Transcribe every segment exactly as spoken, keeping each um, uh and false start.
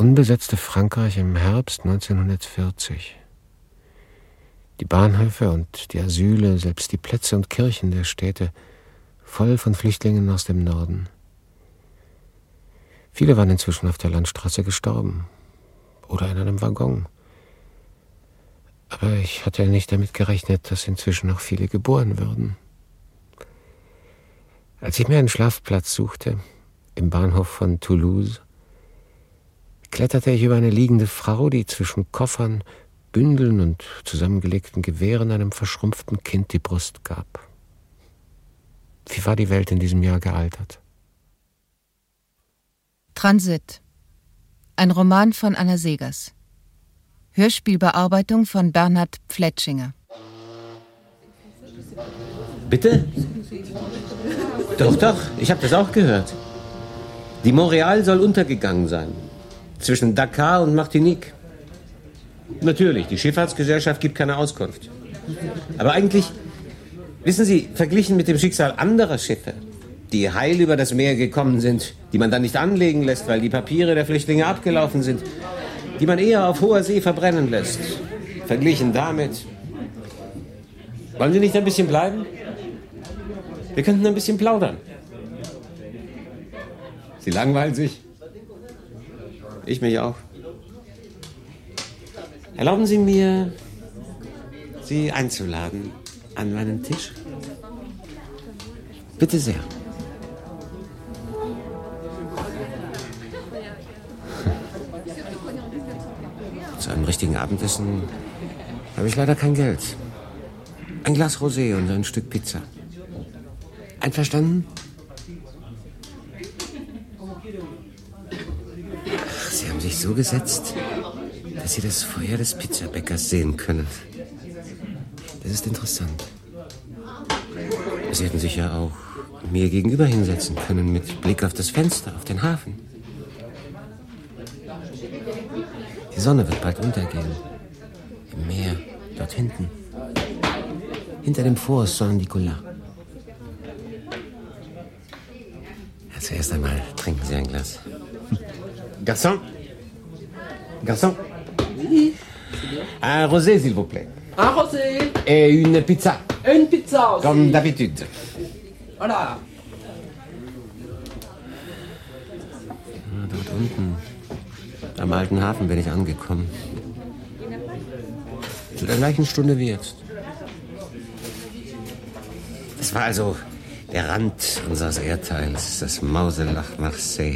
unbesetzte Frankreich im Herbst neunzehnhundertvierzig. Die Bahnhöfe und die Asyle, selbst die Plätze und Kirchen der Städte, voll von Flüchtlingen aus dem Norden. Viele waren inzwischen auf der Landstraße gestorben oder in einem Waggon. Aber ich hatte nicht damit gerechnet, dass inzwischen auch viele geboren würden. Als ich mir einen Schlafplatz suchte, im Bahnhof von Toulouse, kletterte ich über eine liegende Frau, die zwischen Koffern, Bündeln und zusammengelegten Gewehren einem verschrumpften Kind die Brust gab. Wie war die Welt in diesem Jahr gealtert? Transit. Ein Roman von Anna Segers. Hörspielbearbeitung von Bernhard Pfletschinger. Bitte? Doch, doch, ich habe das auch gehört. Die Montreal soll untergegangen sein. Zwischen Dakar und Martinique. Natürlich, die Schifffahrtsgesellschaft gibt keine Auskunft. Aber eigentlich, wissen Sie, verglichen mit dem Schicksal anderer Schiffe, die heil über das Meer gekommen sind, die man dann nicht anlegen lässt, weil die Papiere der Flüchtlinge abgelaufen sind, die man eher auf hoher See verbrennen lässt. Verglichen damit. Wollen Sie nicht ein bisschen bleiben? Wir könnten ein bisschen plaudern. Sie langweilen sich? Ich mich auch. Erlauben Sie mir, Sie einzuladen an meinen Tisch? Bitte sehr. Zu einem richtigen Abendessen habe ich leider kein Geld. Ein Glas Rosé und ein Stück Pizza. Einverstanden? Ach, Sie haben sich so gesetzt, dass Sie das Feuer des Pizzabäckers sehen können. Das ist interessant. Sie hätten sich ja auch mir gegenüber hinsetzen können, mit Blick auf das Fenster, auf den Hafen. Die Sonne wird bald untergehen. Im Meer, dort hinten. Hinter dem Fort Saint-Nicolas. Ja, zuerst einmal trinken Sie ein Glas. Garçon? Garçon? Oui. Un rosé, s'il vous plaît. Un rosé. Et une pizza. Une pizza aussi. Comme d'habitude. Voilà. Dort unten, am alten Hafen, bin ich angekommen. Zu der gleichen Stunde wie jetzt. Das war also der Rand unseres Erdteils, das Mauselach Marseille.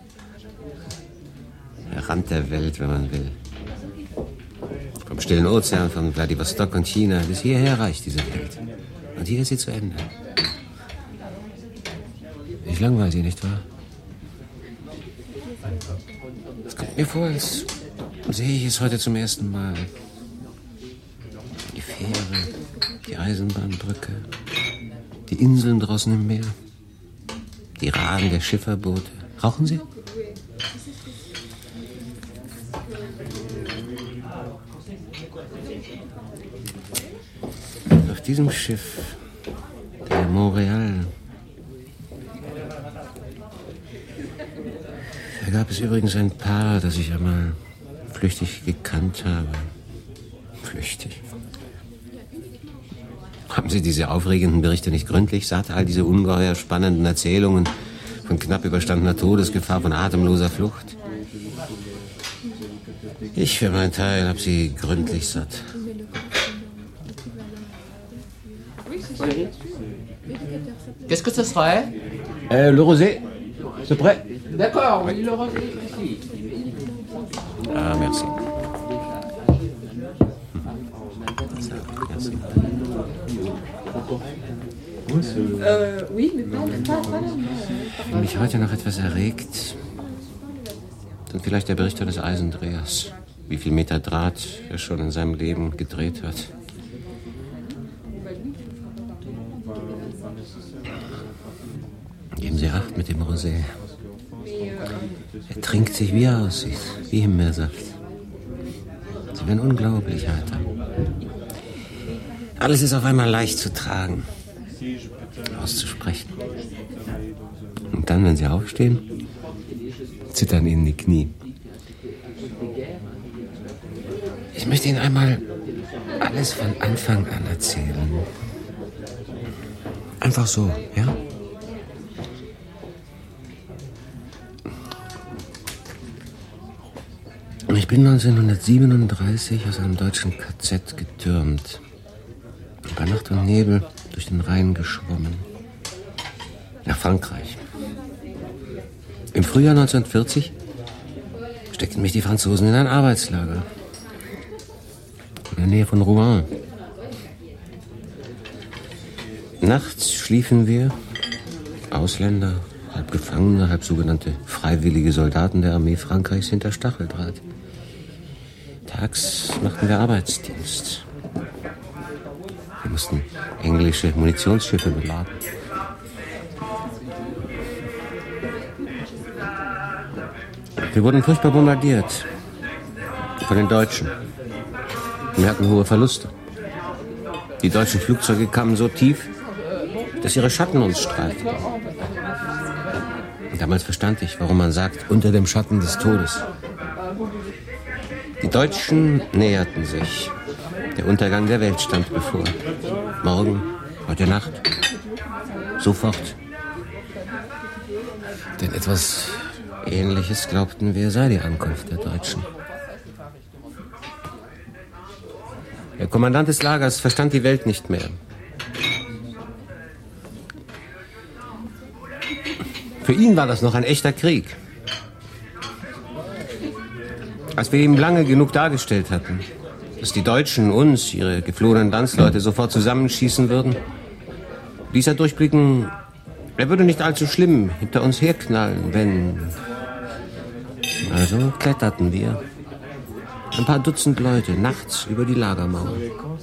Der Rand der Welt, wenn man will. Vom stillen Ozean, von Vladivostok und China bis hierher reicht diese Welt. Und hier ist sie zu Ende. Ich langweile Sie, nicht wahr? Es kommt mir vor, als sehe ich es heute zum ersten Mal. Die Fähre, die Eisenbahnbrücke, die Inseln draußen im Meer, die Rahen der Schifferboote. Rauchen Sie? Auf diesem Schiff, der Montreal, da gab es übrigens ein Paar, das ich einmal flüchtig gekannt habe. Flüchtig. Haben Sie diese aufregenden Berichte nicht gründlich satt? All diese ungeheuer spannenden Erzählungen von knapp überstandener Todesgefahr, von atemloser Flucht? Ich für meinen Teil habe sie gründlich satt. Qu'est-ce que ce serait? Euh, le rosé, c'est prêt? D'accord, oui, le rosé ici. Ah, merci. Merci. Euh, oui, mais pas, pas, pas Wenn mich heute noch etwas erregt, dann vielleicht der Bericht eines Eisendrehers. Wie viel Meter Draht er schon in seinem Leben gedreht hat. Geben Sie Acht mit dem Rosé. Er trinkt sich, wie er aussieht, wie Himbeersaft. Sie werden unglaublich heiter. Alles ist auf einmal leicht zu tragen, auszusprechen. Und dann, wenn Sie aufstehen, zittern Ihnen die Knie. Ich möchte Ihnen einmal alles von Anfang an erzählen. Einfach so, ja? Ich bin neunzehnhundertsiebenunddreißig aus einem deutschen K Z getürmt. Bei Nacht und Nebel durch den Rhein geschwommen. Nach Frankreich. Im Frühjahr neunzehnhundertvierzig steckten mich die Franzosen in ein Arbeitslager. In der Nähe von Rouen. Nachts schliefen wir, Ausländer, halb Gefangene, halb sogenannte freiwillige Soldaten der Armee Frankreichs hinter Stacheldraht. Tags machten wir Arbeitsdienst. Wir mussten englische Munitionsschiffe beladen. Wir wurden furchtbar bombardiert. Von den Deutschen. Wir hatten hohe Verluste. Die deutschen Flugzeuge kamen so tief, dass ihre Schatten uns streiften. Und damals verstand ich, warum man sagt, unter dem Schatten des Todes. Die Deutschen näherten sich. Der Untergang der Welt stand bevor. Morgen, heute Nacht, sofort. Denn etwas Ähnliches glaubten wir, sei die Ankunft der Deutschen. Der Kommandant des Lagers verstand die Welt nicht mehr. Für ihn war das noch ein echter Krieg. Als wir ihm lange genug dargestellt hatten, dass die Deutschen uns, ihre geflohenen Landsleute, sofort zusammenschießen würden, ließ er durchblicken, er würde nicht allzu schlimm hinter uns herknallen, wenn... Also kletterten wir, ein paar Dutzend Leute, nachts über die Lagermauer.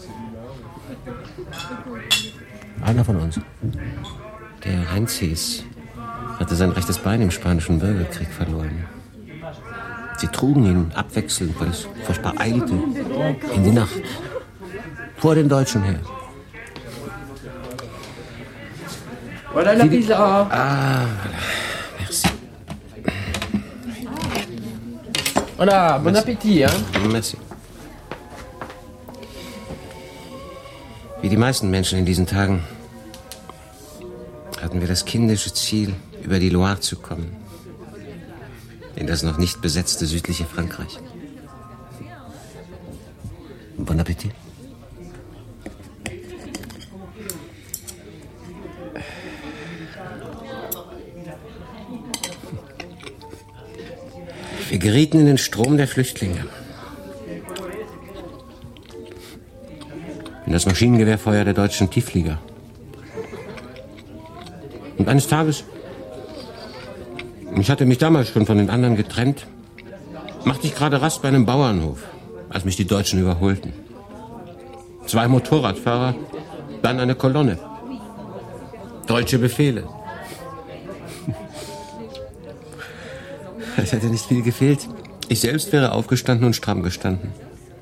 Einer von uns, der Heinz hieß, hatte sein rechtes Bein im Spanischen Bürgerkrieg verloren. Sie trugen ihn abwechselnd, weil es furchtbar eilte, in die Nacht, vor den Deutschen her. Voilà la pizza. Ah, voilà. Merci. Voilà, bon appétit, hein? Merci. Wie die meisten Menschen in diesen Tagen hatten wir das kindische Ziel, über die Loire zu kommen. In das noch nicht besetzte südliche Frankreich. Bon Appetit. Wir gerieten in den Strom der Flüchtlinge. In das Maschinengewehrfeuer der deutschen Tiefflieger. Und eines Tages, ich hatte mich damals schon von den anderen getrennt, machte ich gerade Rast bei einem Bauernhof, als mich die Deutschen überholten. Zwei Motorradfahrer, dann eine Kolonne. Deutsche Befehle. Es hätte nicht viel gefehlt. Ich selbst wäre aufgestanden und stramm gestanden.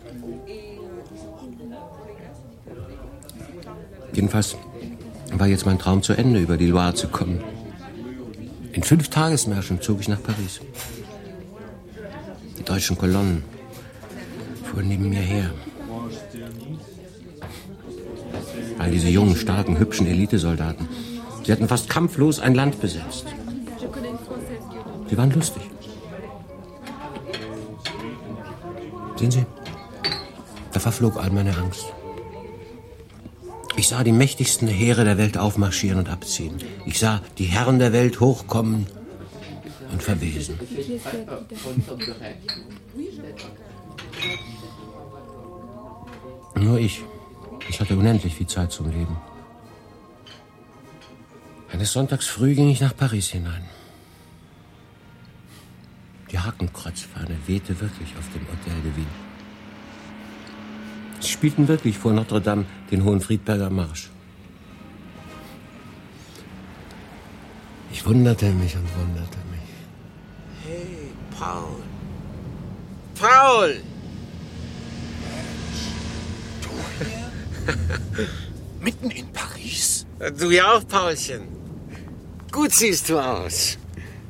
Jedenfalls war jetzt mein Traum zu Ende, über die Loire zu kommen. In fünf Tagesmärschen zog ich nach Paris. Die deutschen Kolonnen fuhren neben mir her. All diese jungen, starken, hübschen Elitesoldaten. Sie hatten fast kampflos ein Land besetzt. Sie waren lustig. Sehen Sie, da verflog all meine Angst. Ich sah die mächtigsten Heere der Welt aufmarschieren und abziehen. Ich sah die Herren der Welt hochkommen und verwesen. Nur ich. Ich hatte unendlich viel Zeit zum Leben. Eines Sonntags früh ging ich nach Paris hinein. Die Hakenkreuzfahne wehte wirklich auf dem Hotel de Ville. Sie spielten wirklich vor Notre Dame den Hohenfriedberger Marsch. Ich wunderte mich und wunderte mich. Hey, Paul. Paul! Du hier? Mitten in Paris? Du ja auch, Paulchen. Gut siehst du aus.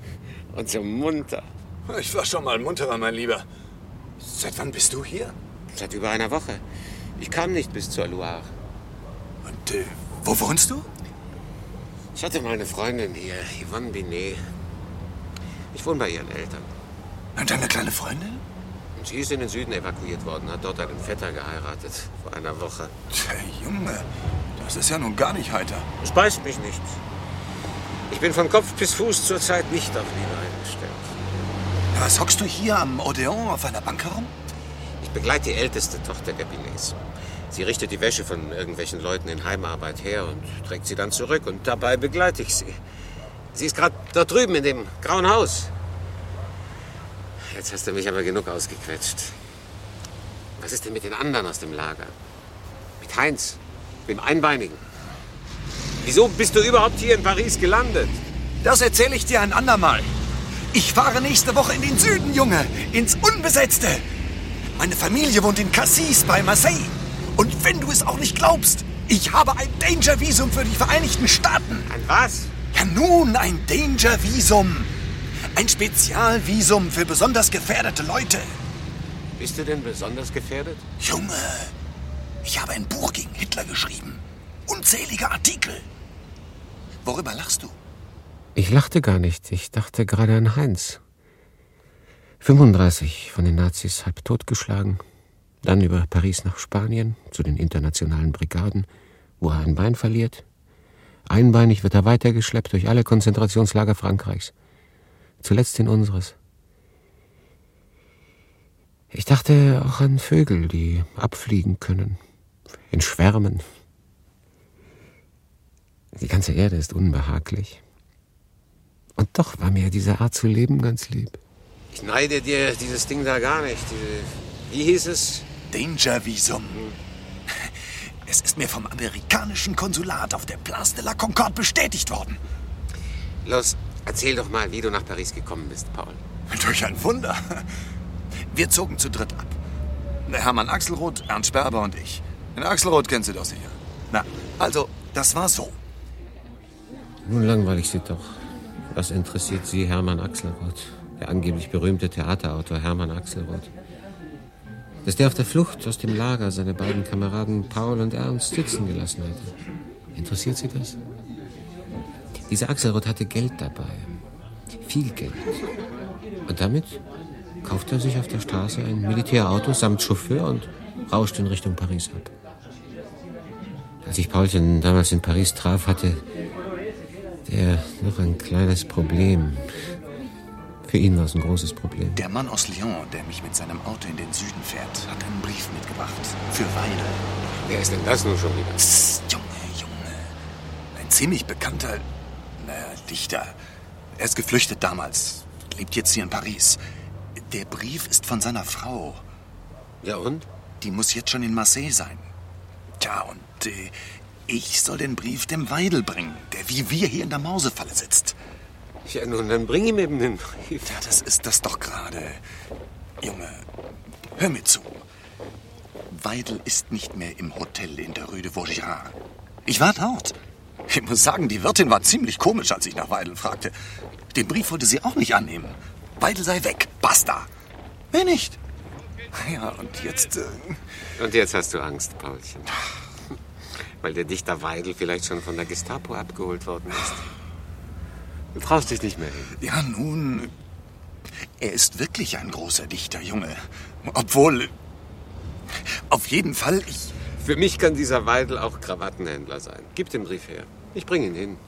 Und so munter. Ich war schon mal munterer, mein Lieber. Seit wann bist du hier? Seit über einer Woche. Ich kam nicht bis zur Loire. Und äh, wo wohnst du? Ich hatte mal eine Freundin hier, Yvonne Binet. Ich wohne bei ihren Eltern. Und deine kleine Freundin? Sie ist in den Süden evakuiert worden, hat dort einen Vetter geheiratet, vor einer Woche. Tja, Junge, das ist ja nun gar nicht heiter. Es beißt mich nicht. Ich bin von Kopf bis Fuß zurzeit nicht auf Liebe eingestellt. Was hockst du hier am Odeon auf einer Bank herum? Ich begleite die älteste Tochter der Binets. Sie richtet die Wäsche von irgendwelchen Leuten in Heimarbeit her und trägt sie dann zurück. Und dabei begleite ich sie. Sie ist gerade dort drüben in dem grauen Haus. Jetzt hast du mich aber genug ausgequetscht. Was ist denn mit den anderen aus dem Lager? Mit Heinz, dem Einbeinigen? Wieso bist du überhaupt hier in Paris gelandet? Das erzähle ich dir ein andermal. Ich fahre nächste Woche in den Süden, Junge. Ins Unbesetzte. Meine Familie wohnt in Cassis bei Marseille. Und wenn du es auch nicht glaubst, ich habe ein Danger-Visum für die Vereinigten Staaten. Ein was? Ja nun, ein Danger-Visum. Ein Spezialvisum für besonders gefährdete Leute. Bist du denn besonders gefährdet? Junge, ich habe ein Buch gegen Hitler geschrieben. Unzählige Artikel. Worüber lachst du? Ich lachte gar nicht. Ich dachte gerade an Heinz. fünfunddreißig von den Nazis halb totgeschlagen. Dann über Paris nach Spanien, zu den internationalen Brigaden, wo er ein Bein verliert. Einbeinig wird er weitergeschleppt durch alle Konzentrationslager Frankreichs. Zuletzt in unseres. Ich dachte auch an Vögel, die abfliegen können. In Schwärmen. Die ganze Erde ist unbehaglich. Und doch war mir diese Art zu leben ganz lieb. Ich neide dir dieses Ding da gar nicht. Wie hieß es? Danger-Visum. Es ist mir vom amerikanischen Konsulat auf der Place de la Concorde bestätigt worden. Los, erzähl doch mal, wie du nach Paris gekommen bist, Paul. Durch ein Wunder. Wir zogen zu dritt ab. Der Hermann Axelrod, Ernst Sperber und ich. Den Axelrod kennst du doch sicher. Na, also, das war so. Nun langweilig sie doch. Was interessiert Sie Hermann Axelrod? Der angeblich berühmte Theaterautor Hermann Axelrod. Dass der auf der Flucht aus dem Lager seine beiden Kameraden Paul und Ernst sitzen gelassen hatte. Interessiert Sie das? Dieser Axelrod hatte Geld dabei. Viel Geld. Und damit kaufte er sich auf der Straße ein Militärauto samt Chauffeur und rauschte in Richtung Paris ab. Als ich Paulchen damals in Paris traf, hatte der noch ein kleines Problem. Für ihn war es ein großes Problem. Der Mann aus Lyon, der mich mit seinem Auto in den Süden fährt, hat einen Brief mitgebracht. Für Weidel. Wer ist denn das nun schon wieder? Psst, Junge, Junge. Ein ziemlich bekannter, naja, Dichter. Er ist geflüchtet damals. Lebt jetzt hier in Paris. Der Brief ist von seiner Frau. Ja und? Die muss jetzt schon in Marseille sein. Tja, und äh, ich soll den Brief dem Weidel bringen, der wie wir hier in der Mausefalle sitzt. Ja, nun, dann bring ihm eben den Brief. Ja, das ist das doch gerade. Junge, hör mir zu. Weidel ist nicht mehr im Hotel in der Rue de Vaugirard. Ich war dort. Ich muss sagen, die Wirtin war ziemlich komisch, als ich nach Weidel fragte. Den Brief wollte sie auch nicht annehmen. Weidel sei weg. Basta. Wer nicht? Ja, und jetzt... Äh... Und jetzt hast du Angst, Paulchen. Weil der Dichter Weidel vielleicht schon von der Gestapo abgeholt worden ist. Du traust dich nicht mehr hin. Ja, nun... Er ist wirklich ein großer Dichter, Junge. Obwohl... Auf jeden Fall, ich... Für mich kann dieser Weidel auch Krawattenhändler sein. Gib den Brief her. Ich bring ihn hin.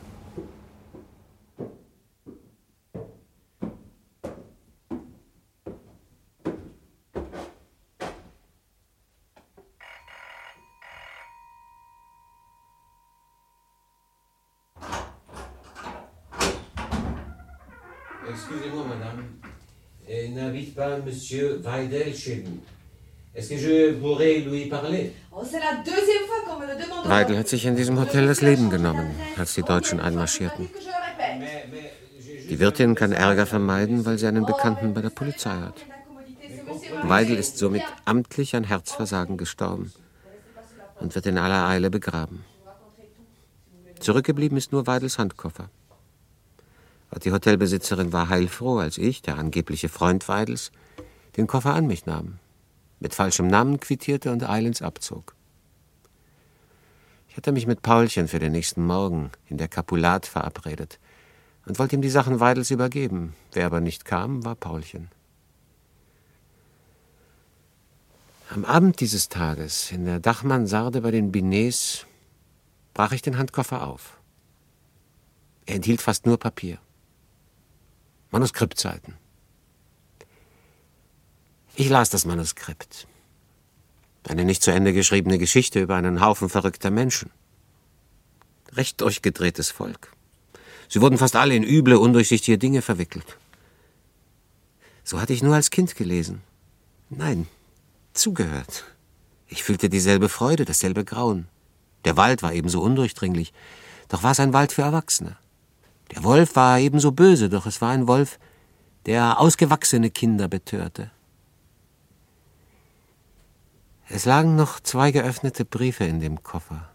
Excusez-moi, madame. Euh, n'habite pas monsieur Weidel chez vous. Est-ce que je pourrais lui parler? Weidel hat sich in diesem Hotel das Leben genommen, als die Deutschen einmarschierten. Die Wirtin kann Ärger vermeiden, weil sie einen Bekannten bei der Polizei hat. Weidel ist somit amtlich an Herzversagen gestorben und wird in aller Eile begraben. Zurückgeblieben ist nur Weidels Handkoffer. Die Hotelbesitzerin war heilfroh, als ich, der angebliche Freund Weidels, den Koffer an mich nahm. mit falschem Namen quittierte und eilends abzog. Ich hatte mich mit Paulchen für den nächsten Morgen in der Capulat verabredet und wollte ihm die Sachen Weidels übergeben. Wer aber nicht kam, war Paulchen. Am Abend dieses Tages, in der Dachmansarde bei den Binets, brach ich den Handkoffer auf. Er enthielt fast nur Papier. Manuskriptseiten. Ich las das Manuskript. Eine nicht zu Ende geschriebene Geschichte über einen Haufen verrückter Menschen. Recht durchgedrehtes Volk. Sie wurden fast alle in üble, undurchsichtige Dinge verwickelt. So hatte ich nur als Kind gelesen. Nein, zugehört. Ich fühlte dieselbe Freude, dasselbe Grauen. Der Wald war ebenso undurchdringlich, doch war es ein Wald für Erwachsene. Der Wolf war ebenso böse, doch es war ein Wolf, der ausgewachsene Kinder betörte. Es lagen noch zwei geöffnete Briefe in dem Koffer.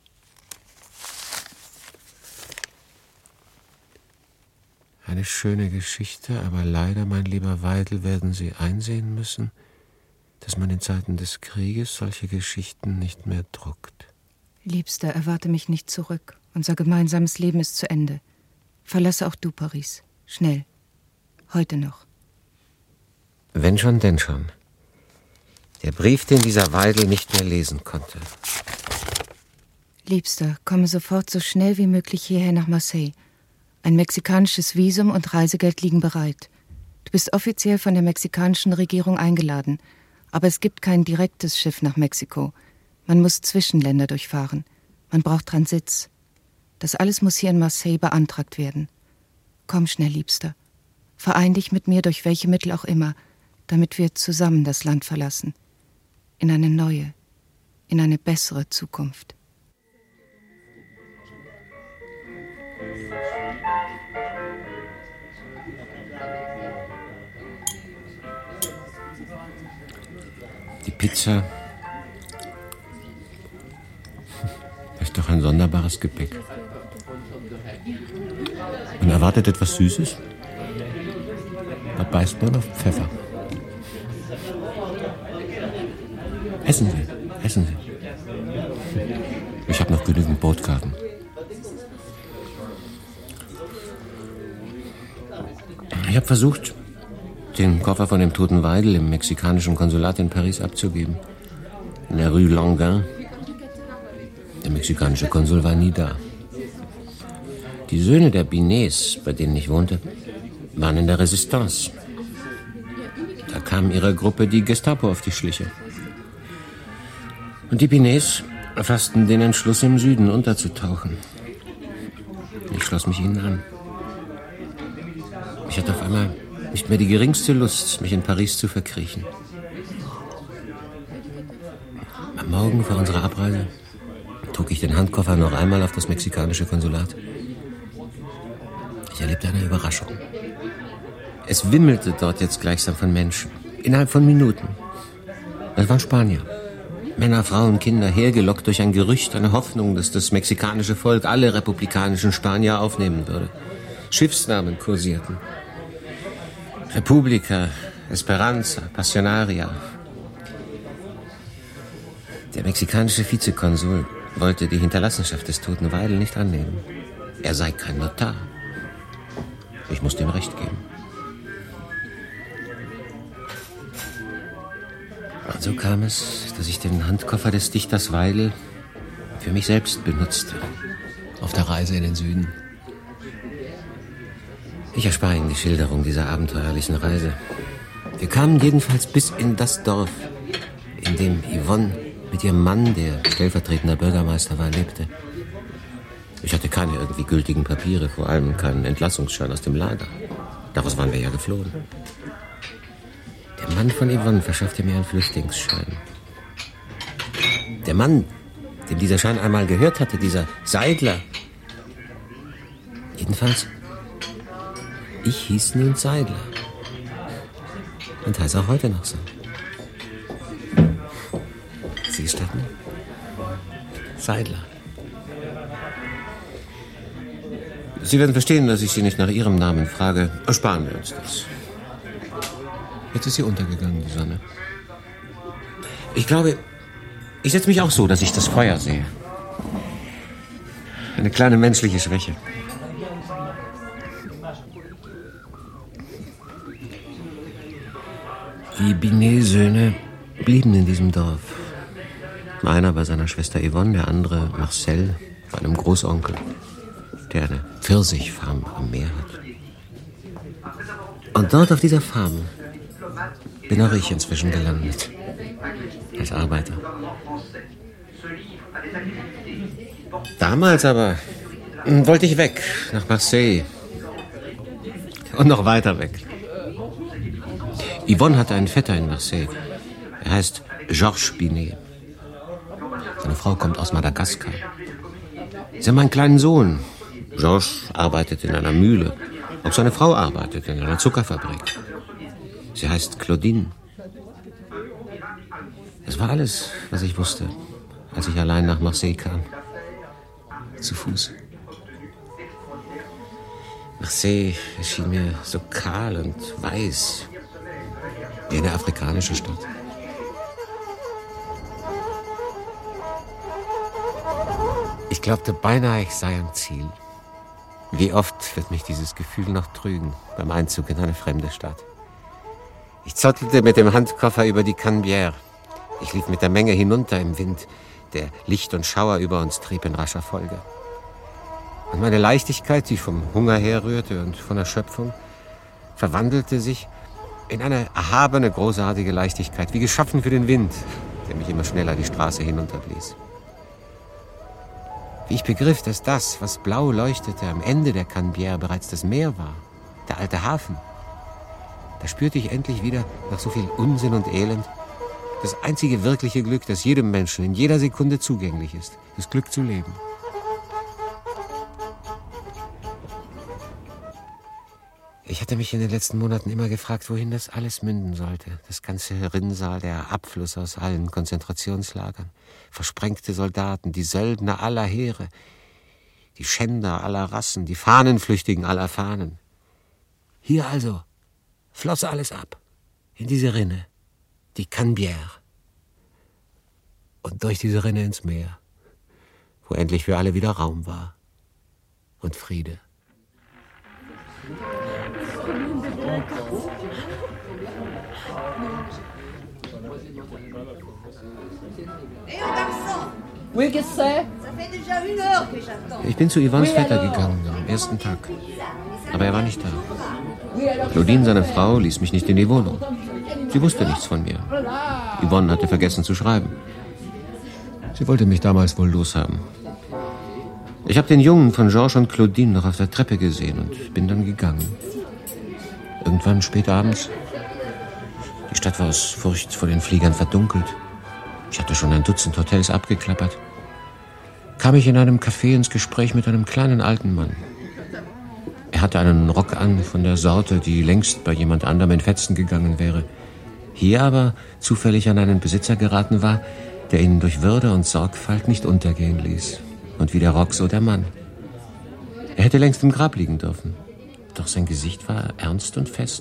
Eine schöne Geschichte, aber leider, mein lieber Weidel, werden Sie einsehen müssen, dass man in Zeiten des Krieges solche Geschichten nicht mehr druckt. Liebster, erwarte mich nicht zurück. Unser gemeinsames Leben ist zu Ende. Verlasse auch du Paris. Schnell. Heute noch. Wenn schon, denn schon. Der Brief, den dieser Weidel nicht mehr lesen konnte. Liebster, komme sofort so schnell wie möglich hierher nach Marseille. Ein mexikanisches Visum und Reisegeld liegen bereit. Du bist offiziell von der mexikanischen Regierung eingeladen, aber es gibt kein direktes Schiff nach Mexiko. Man muss Zwischenländer durchfahren. Man braucht Transits. Das alles muss hier in Marseille beantragt werden. Komm schnell, Liebster. Verein dich mit mir durch welche Mittel auch immer, damit wir zusammen das Land verlassen. In eine neue, in eine bessere Zukunft. Die Pizza ist doch ein sonderbares Gebäck. Man erwartet etwas Süßes, da beißt man auf Pfeffer. Essen Sie, essen Sie. Ich habe noch genügend Brotkarten. Ich habe versucht, den Koffer von dem toten Weidel im mexikanischen Konsulat in Paris abzugeben. In der Rue Languin. Der mexikanische Konsul war nie da. Die Söhne der Binets, bei denen ich wohnte, waren in der Resistance. Da kam ihrer Gruppe die Gestapo auf die Schliche. Und die Binets fassten den Entschluss, im Süden unterzutauchen. Ich schloss mich ihnen an. Ich hatte auf einmal nicht mehr die geringste Lust, mich in Paris zu verkriechen. Am Morgen vor unserer Abreise trug ich den Handkoffer noch einmal auf das mexikanische Konsulat. Ich erlebte eine Überraschung. Es wimmelte dort jetzt gleichsam von Menschen. Innerhalb von Minuten. Das waren Spanier. Männer, Frauen, Kinder, hergelockt durch ein Gerücht, eine Hoffnung, dass das mexikanische Volk alle republikanischen Spanier aufnehmen würde. Schiffsnamen kursierten. Republica, Esperanza, Pasionaria. Der mexikanische Vizekonsul wollte die Hinterlassenschaft des toten Weidel nicht annehmen. Er sei kein Notar. Ich musste ihm recht geben. Und so kam es, dass ich den Handkoffer des Dichters Weidel für mich selbst benutzte. Auf der Reise in den Süden. Ich erspare Ihnen die Schilderung dieser abenteuerlichen Reise. Wir kamen jedenfalls bis in das Dorf, in dem Yvonne mit ihrem Mann, der stellvertretender Bürgermeister war, lebte. Ich hatte keine irgendwie gültigen Papiere, vor allem keinen Entlassungsschein aus dem Lager. Daraus waren wir ja geflohen. Der Mann von Yvonne verschaffte mir einen Flüchtlingsschein. Der Mann, dem dieser Schein einmal gehört hatte, dieser Seidler. Jedenfalls, ich hieß nun Seidler. Und heiße auch heute noch so. Sie gestatten? Seidler. Sie werden verstehen, dass ich Sie nicht nach Ihrem Namen frage. Ersparen wir uns das. Jetzt ist sie untergegangen, die Sonne. Ich glaube, ich setze mich auch so, dass ich das Feuer sehe. Eine kleine menschliche Schwäche. Die Binet-Söhne blieben in diesem Dorf. Einer bei seiner Schwester Yvonne, der andere Marcel bei einem Großonkel, der eine Pfirsichfarm am Meer hat. Und dort auf dieser Farm bin auch ich inzwischen gelandet. Als Arbeiter. Damals aber wollte ich weg, nach Marseille. Und noch weiter weg. Yvonne hatte einen Vetter in Marseille. Er heißt Georges Binet. Seine Frau kommt aus Madagaskar. Sie haben einen kleinen Sohn. Georges arbeitet in einer Mühle. Auch seine Frau arbeitet in einer Zuckerfabrik. Sie heißt Claudine. Das war alles, was ich wusste, als ich allein nach Marseille kam. Zu Fuß. Marseille erschien mir so kahl und weiß, wie eine afrikanische Stadt. Ich glaubte beinahe, ich sei am Ziel. Wie oft wird mich dieses Gefühl noch trügen beim Einzug in eine fremde Stadt. Ich zottelte mit dem Handkoffer über die Canebière. Ich lief mit der Menge hinunter im Wind, der Licht und Schauer über uns trieb in rascher Folge. Und meine Leichtigkeit, die vom Hunger herrührte und von Erschöpfung, verwandelte sich in eine erhabene, großartige Leichtigkeit, wie geschaffen für den Wind, der mich immer schneller die Straße hinunterblies. Wie ich begriff, dass das, was blau leuchtete, am Ende der Canebière bereits das Meer war, der alte Hafen, da spürte ich endlich wieder, nach so viel Unsinn und Elend, das einzige wirkliche Glück, das jedem Menschen in jeder Sekunde zugänglich ist. Das Glück zu leben. Ich hatte mich in den letzten Monaten immer gefragt, wohin das alles münden sollte. Das ganze Rinnsal, der Abfluss aus allen Konzentrationslagern. Versprengte Soldaten, die Söldner aller Heere, die Schänder aller Rassen, die Fahnenflüchtigen aller Fahnen. Hier also floss alles ab, in diese Rinne. Die Canebière. Und durch diese Rinne ins Meer, wo endlich für alle wieder Raum war und Friede. Ich bin zu Yvonnes Vetter gegangen am ersten Tag, aber er war nicht da. Claudine, seine Frau, ließ mich nicht in die Wohnung. Sie wusste nichts von mir. Yvonne hatte vergessen zu schreiben. Sie wollte mich damals wohl loshaben. Ich habe den Jungen von Georges und Claudine noch auf der Treppe gesehen und bin dann gegangen. Irgendwann spät abends. Die Stadt war aus Furcht vor den Fliegern verdunkelt. Ich hatte schon ein Dutzend Hotels abgeklappert. Kam ich in einem Café ins Gespräch mit einem kleinen alten Mann. Er hatte einen Rock an von der Sorte, die längst bei jemand anderem in Fetzen gegangen wäre. Hier aber zufällig an einen Besitzer geraten war, der ihn durch Würde und Sorgfalt nicht untergehen ließ. Und wie der Rock, so der Mann. Er hätte längst im Grab liegen dürfen. Doch sein Gesicht war ernst und fest.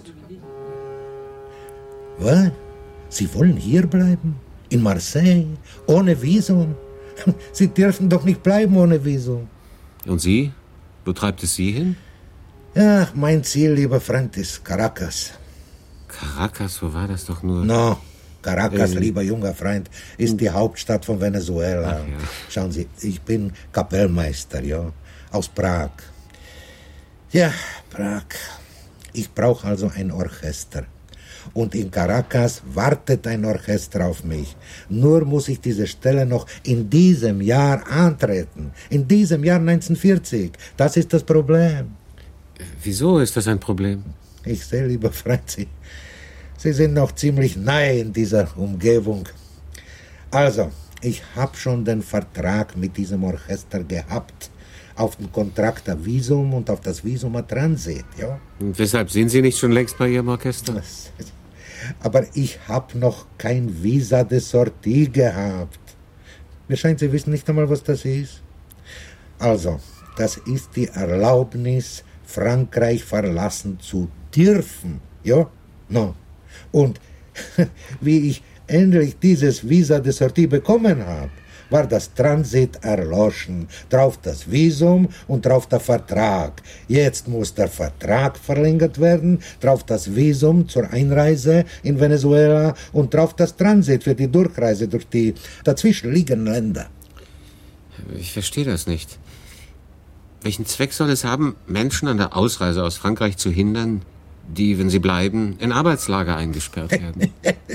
Was? Sie wollen hier bleiben? In Marseille? Ohne Visum? Sie dürfen doch nicht bleiben ohne Visum. Und Sie? Wo treibt es Sie hin? Ja, mein Ziel, lieber Freund, ist Caracas. Caracas, wo war das doch nur? No, Caracas, äh, lieber junger Freund, ist die Hauptstadt von Venezuela. Ach, ja. Schauen Sie, ich bin Kapellmeister, ja, aus Prag. Ja, Prag. Ich brauche also ein Orchester. Und in Caracas wartet ein Orchester auf mich. Nur muss ich diese Stelle noch in diesem Jahr antreten. In diesem Jahr neunzehnhundertvierzig. Das ist das Problem. Wieso ist das ein Problem? Ich sehe, lieber Freund, Sie, Sie sind noch ziemlich neu in dieser Umgebung. Also, ich habe schon den Vertrag mit diesem Orchester gehabt. Auf den Kontrakt der Visum und auf das Visum a Transit, ja. Und weshalb sind Sie nicht schon längst bei Ihrem Orchester? Aber ich habe noch kein Visa de Sortie gehabt. Mir scheint, Sie wissen nicht einmal, was das ist. Also, das ist die Erlaubnis, Frankreich verlassen zu dürfen, ja? No. Und wie ich endlich dieses Visa de Sortie bekommen habe, war das Transit erloschen. Drauf das Visum und drauf der Vertrag. Jetzt muss der Vertrag verlängert werden, drauf das Visum zur Einreise in Venezuela und drauf das Transit für die Durchreise durch die dazwischenliegenden Länder. Ich verstehe das nicht. Welchen Zweck soll es haben, Menschen an der Ausreise aus Frankreich zu hindern, die, wenn sie bleiben, in Arbeitslager eingesperrt werden?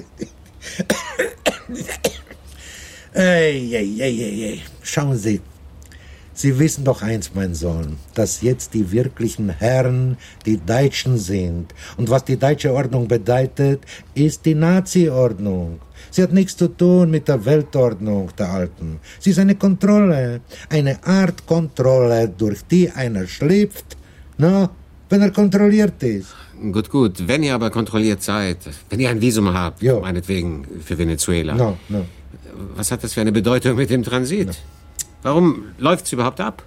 Ey, ey, ey, ey, ey. Schauen Sie, Sie wissen doch eins, mein Sohn, dass jetzt die wirklichen Herren die Deutschen sind. Und was die deutsche Ordnung bedeutet, ist die Nazi-Ordnung. Sie hat nichts zu tun mit der Weltordnung der Alten. Sie ist eine Kontrolle, eine Art Kontrolle, durch die einer schlüpft, no, wenn er kontrolliert ist. Gut, gut. Wenn ihr aber kontrolliert seid, wenn ihr ein Visum habt, jo. meinetwegen für Venezuela. No, no. Was hat das für eine Bedeutung mit dem Transit? No. Warum läuft's überhaupt ab?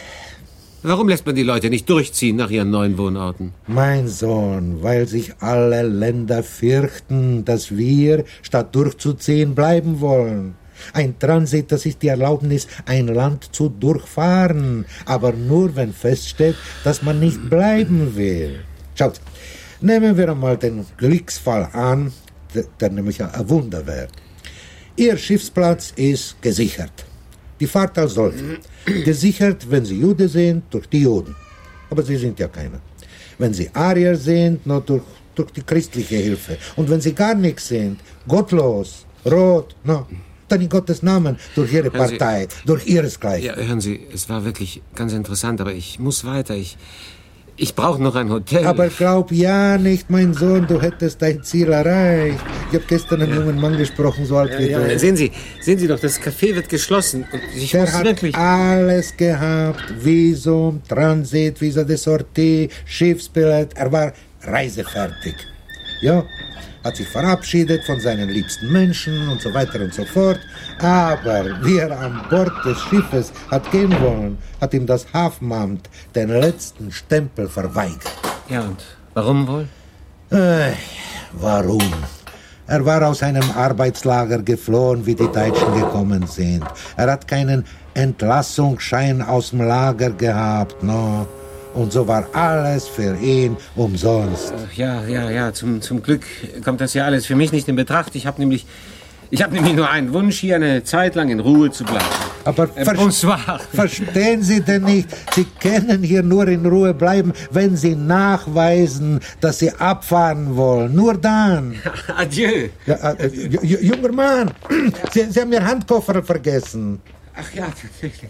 Warum lässt man die Leute nicht durchziehen nach ihren neuen Wohnorten? Mein Sohn, weil sich alle Länder fürchten, dass wir, statt durchzuziehen, bleiben wollen. Ein Transit, das ist die Erlaubnis, ein Land zu durchfahren, aber nur, wenn feststeht, dass man nicht bleiben will. Schaut, nehmen wir einmal den Glücksfall an, der, der nämlich ein Wunder wäre. Ihr Schiffsplatz ist gesichert. Die Fahrt als solche. Gesichert, wenn Sie Jude sind, durch die Juden. Aber Sie sind ja keiner. Wenn Sie Arier sind, nur durch, durch die christliche Hilfe. Und wenn Sie gar nichts sind, gottlos, rot, no, dann in Gottes Namen, durch Ihre hören Partei, Sie, durch Ihresgleichen. Ja, hören Sie, es war wirklich ganz interessant, aber ich muss weiter. Ich, ich brauche noch ein Hotel. Aber glaub ja nicht, mein Sohn, du hättest dein Ziel erreicht. Ich habe gestern einen ja. jungen Mann gesprochen, so alt ja, wie ja. du. Sehen Sie, sehen Sie doch, das Café wird geschlossen. Und ich Der muss hat wirklich... alles gehabt. Visum, Transit, Visa de Sortie, Schiffsbillett. Er war reisefertig. Ja, hat sich verabschiedet von seinen liebsten Menschen und so weiter und so fort. Aber wie er an Bord des Schiffes hat gehen wollen, hat ihm das Hafenamt den letzten Stempel verweigert. Ja, und warum wohl? Äh, warum? Er war aus einem Arbeitslager geflohen, wie die Deutschen gekommen sind. Er hat keinen Entlassungsschein aus dem Lager gehabt, no. Und so war alles für ihn umsonst. Ja, ja, ja, zum, zum Glück kommt das ja alles für mich nicht in Betracht. Ich habe nämlich, ich habe nämlich nur einen Wunsch, hier eine Zeit lang in Ruhe zu bleiben. Aber äh, ver bonsoir. Verstehen Sie denn nicht, Sie können hier nur in Ruhe bleiben, wenn Sie nachweisen, dass Sie abfahren wollen. Nur dann. Adieu. Ja, äh, junger Mann, Sie, Sie haben Ihr Handkoffer vergessen. Ach ja, tatsächlich.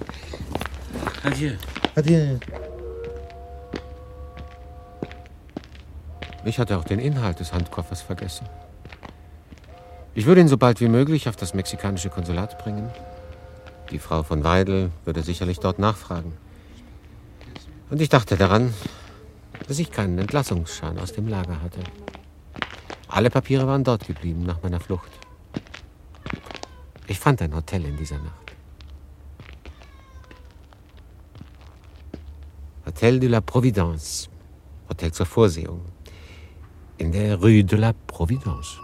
Adieu. Adieu. Ich hatte auch den Inhalt des Handkoffers vergessen. Ich würde ihn so bald wie möglich auf das mexikanische Konsulat bringen. Die Frau von Weidel würde sicherlich dort nachfragen. Und ich dachte daran, dass ich keinen Entlassungsschein aus dem Lager hatte. Alle Papiere waren dort geblieben nach meiner Flucht. Ich fand ein Hotel in dieser Nacht. Hotel de la Providence. Hotel zur Vorsehung. In der Rue de la Providence.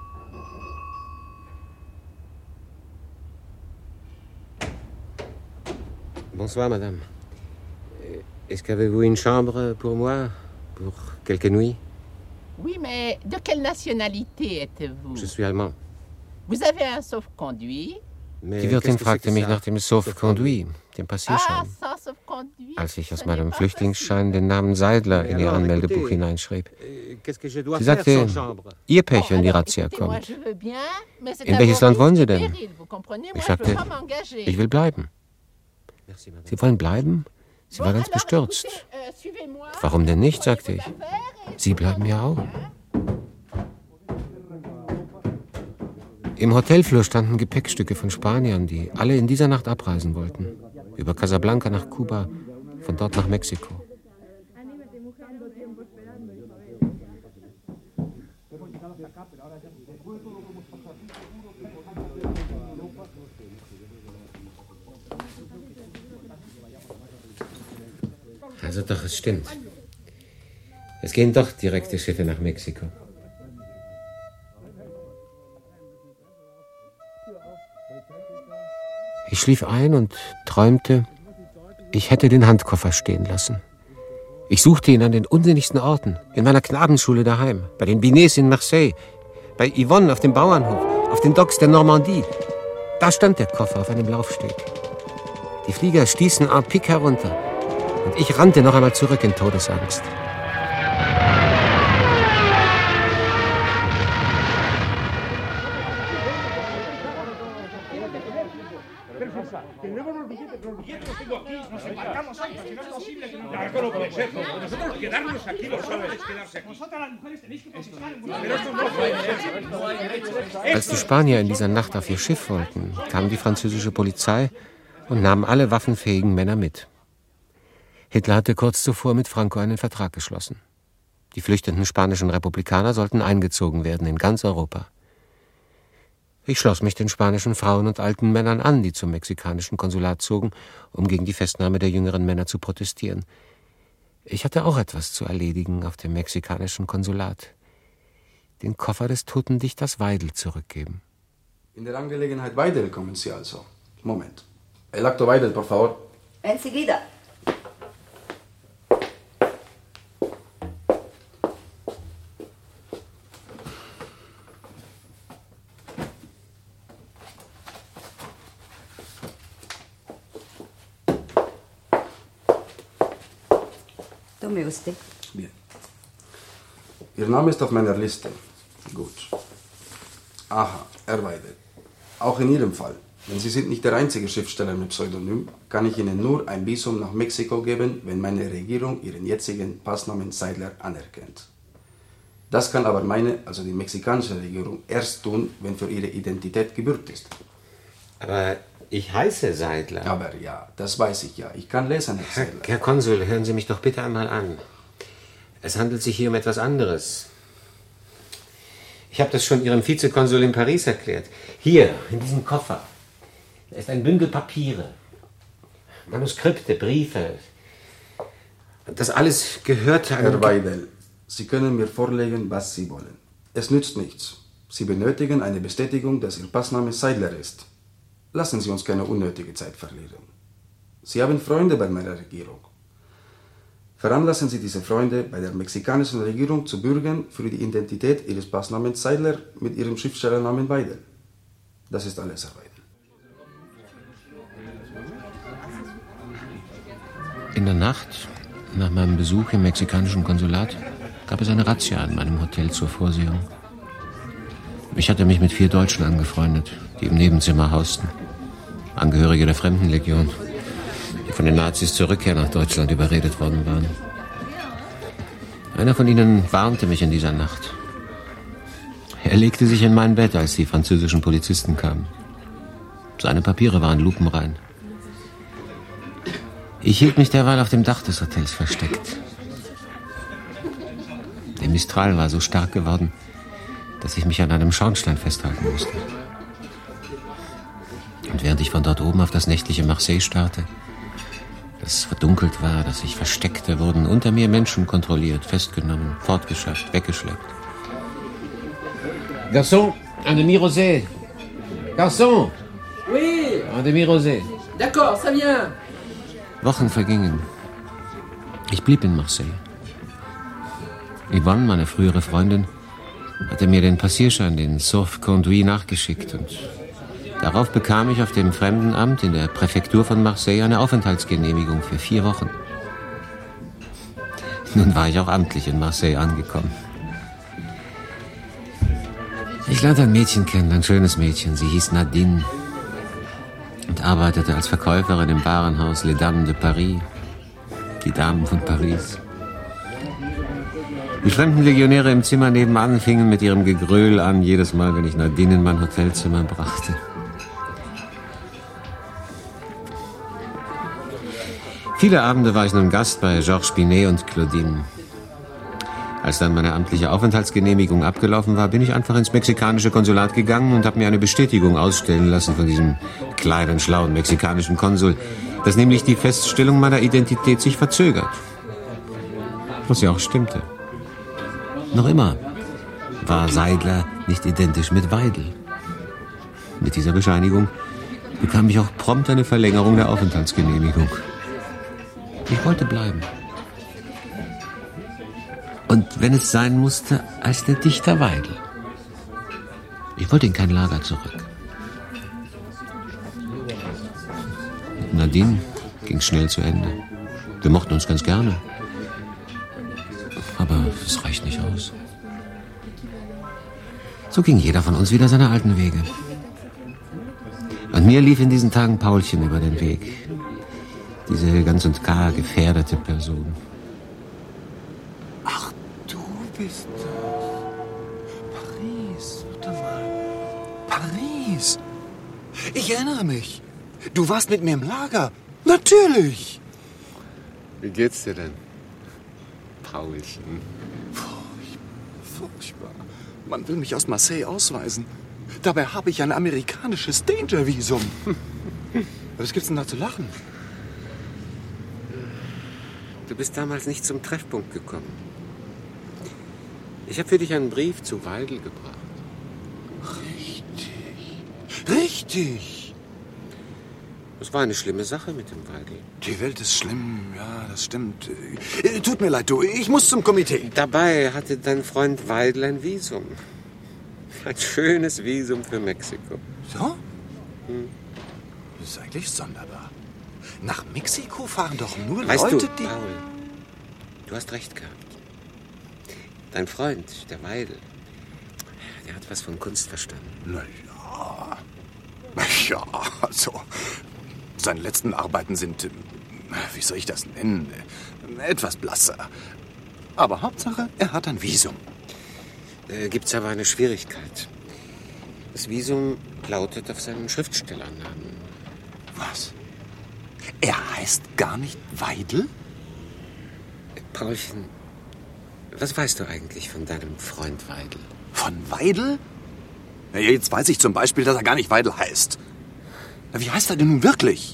Bonsoir, madame. Est-ce qu'avez-vous une chambre pour moi, pour quelques nuits? Oui, mais de quelle nationalité êtes-vous? Je suis allemand. Vous avez un sauf-conduit? Die Wirtin fragte mich nach dem Sauf-Conduit, dem Passierschein. Ah, Sauf-Conduit. Als ich aus meinem Flüchtlingsschein den Namen Seidler in ihr Anmeldebuch hineinschrieb. Sie sagte, ihr Pech, wenn die Razzia kommt. In welches Land wollen Sie denn? Ich sagte, ich will bleiben. Sie wollen bleiben? Sie war ganz bestürzt. Warum denn nicht, sagte ich. Sie bleiben ja auch. Im Hotelflur standen Gepäckstücke von Spaniern, die alle in dieser Nacht abreisen wollten. Über Casablanca nach Kuba, von dort nach Mexiko. Also doch, es stimmt. Es gehen doch direkte Schiffe nach Mexiko. Ich schlief ein und träumte, ich hätte den Handkoffer stehen lassen. Ich suchte ihn an den unsinnigsten Orten, in meiner Knabenschule daheim, bei den Binets in Marseille, bei Yvonne auf dem Bauernhof, auf den Docks der Normandie. Da stand der Koffer auf einem Laufsteg. Die Flieger stießen en pic herunter und ich rannte noch einmal zurück in Todesangst. Als die Spanier in dieser Nacht auf ihr Schiff wollten, kam die französische Polizei und nahm alle waffenfähigen Männer mit. Hitler hatte kurz zuvor mit Franco einen Vertrag geschlossen. Die flüchtenden spanischen Republikaner sollten eingezogen werden in ganz Europa. Ich schloss mich den spanischen Frauen und alten Männern an, die zum mexikanischen Konsulat zogen, um gegen die Festnahme der jüngeren Männer zu protestieren. Ich hatte auch etwas zu erledigen auf dem mexikanischen Konsulat. Den Koffer des toten Dichters Weidel zurückgeben. In der Angelegenheit Weidel kommen Sie also. Moment. El acto Weidel, por favor. Enseguida. Tome usted. Bien. Ihr Name ist auf meiner Liste. Gut. Aha, Herr Weidel. Auch in Ihrem Fall, denn Sie sind nicht der einzige Schriftsteller mit Pseudonym, kann ich Ihnen nur ein Visum nach Mexiko geben, wenn meine Regierung Ihren jetzigen Passnamen Seidler anerkennt. Das kann aber meine, also die mexikanische Regierung, erst tun, wenn für Ihre Identität gebürgt ist. Aber ich heiße Seidler. Aber ja, das weiß ich ja. Ich kann lesen, Herr Herr, Seidler. Herr Konsul, hören Sie mich doch bitte einmal an. Es handelt sich hier um etwas anderes. Ich habe das schon Ihrem Vizekonsul in Paris erklärt. Hier, in diesem Koffer, da ist ein Bündel Papiere, Manuskripte, Briefe. Das alles gehört einem... Herr Weidel, Sie können mir vorlegen, was Sie wollen. Es nützt nichts. Sie benötigen eine Bestätigung, dass Ihr Passname Seidler ist. Lassen Sie uns keine unnötige Zeit verlieren. Sie haben Freunde bei meiner Regierung. Veranlassen Sie diese Freunde, bei der mexikanischen Regierung zu bürgen für die Identität Ihres Passnamens Seidler mit Ihrem Schriftstellernamen Weidel. Das ist alles, Herr Weidel. In der Nacht, nach meinem Besuch im mexikanischen Konsulat, gab es eine Razzia in meinem Hotel zur Vorsehung. Ich hatte mich mit vier Deutschen angefreundet, die im Nebenzimmer hausten. Angehörige der Fremdenlegion, die von den Nazis zur Rückkehr nach Deutschland überredet worden waren. Einer von ihnen warnte mich in dieser Nacht. Er legte sich in mein Bett, als die französischen Polizisten kamen. Seine Papiere waren lupenrein. Ich hielt mich derweil auf dem Dach des Hotels versteckt. Der Mistral war so stark geworden, dass ich mich an einem Schornstein festhalten musste. Und während ich von dort oben auf das nächtliche Marseille starrte, das verdunkelt war, das sich versteckte, wurden unter mir Menschen kontrolliert, festgenommen, fortgeschafft, weggeschleppt. Garçon, un demi-rosé. Garçon, Oui, un demi-rosé. d'accord, ça vient. Wochen vergingen. Ich blieb in Marseille. Yvonne, meine frühere Freundin, hatte mir den Passierschein, den Sauf-Conduit, nachgeschickt und darauf bekam ich auf dem Fremdenamt in der Präfektur von Marseille eine Aufenthaltsgenehmigung für vier Wochen. Nun war ich auch amtlich in Marseille angekommen. Ich lernte ein Mädchen kennen, ein schönes Mädchen. Sie hieß Nadine und arbeitete als Verkäuferin im Warenhaus Les Dames de Paris, die Damen von Paris. Die fremden Legionäre im Zimmer nebenan fingen mit ihrem Gegröhl an, jedes Mal, wenn ich Nadine in mein Hotelzimmer brachte. Viele Abende war ich nun Gast bei Georges Binet und Claudine. Als dann meine amtliche Aufenthaltsgenehmigung abgelaufen war, bin ich einfach ins mexikanische Konsulat gegangen und habe mir eine Bestätigung ausstellen lassen von diesem kleinen, schlauen mexikanischen Konsul, dass nämlich die Feststellung meiner Identität sich verzögert. Was ja auch stimmte. Noch immer war Seidler nicht identisch mit Weidel. Mit dieser Bescheinigung bekam ich auch prompt eine Verlängerung der Aufenthaltsgenehmigung. Ich wollte bleiben. Und wenn es sein musste, als der Dichter Weidel. Ich wollte in kein Lager zurück. Mit Nadine ging es schnell zu Ende. Wir mochten uns ganz gerne. Aber es reicht nicht aus. So ging jeder von uns wieder seine alten Wege. Und mir lief in diesen Tagen Paulchen über den Weg. Diese ganz und gar gefährdete Person. Ach, du bist das. Paris, warte mal. Paris. Ich erinnere mich. Du warst mit mir im Lager. Natürlich. Wie geht's dir denn, Paulchen? Furchtbar, furchtbar. Man will mich aus Marseille ausweisen. Dabei habe ich ein amerikanisches Danger-Visum. Was gibt's denn da zu lachen? Du bist damals nicht zum Treffpunkt gekommen. Ich habe für dich einen Brief zu Weidel gebracht. Richtig. Richtig. Es war eine schlimme Sache mit dem Weidel. Die Welt ist schlimm, ja, das stimmt. Äh, Tut mir leid, du, ich muss zum Komitee. Dabei hatte dein Freund Weidel ein Visum. Ein schönes Visum für Mexiko. So? Hm. Das ist eigentlich sonderbar. Nach Mexiko fahren doch nur weißt Leute, du, die... Paul, du hast recht gehabt. Dein Freund, der Weidel, der hat was von Kunst verstanden. Na ja. Na ja, also... Seine letzten Arbeiten sind, wie soll ich das nennen, etwas blasser. Aber Hauptsache, er hat ein Visum. Äh, gibt's aber eine Schwierigkeit. Das Visum lautet auf seinen Schriftstellernamen. Was? Er heißt gar nicht Weidel? Paulchen, was weißt du eigentlich von deinem Freund Weidel? Von Weidel? Ja, jetzt weiß ich zum Beispiel, dass er gar nicht Weidel heißt. Na, wie heißt er denn nun wirklich?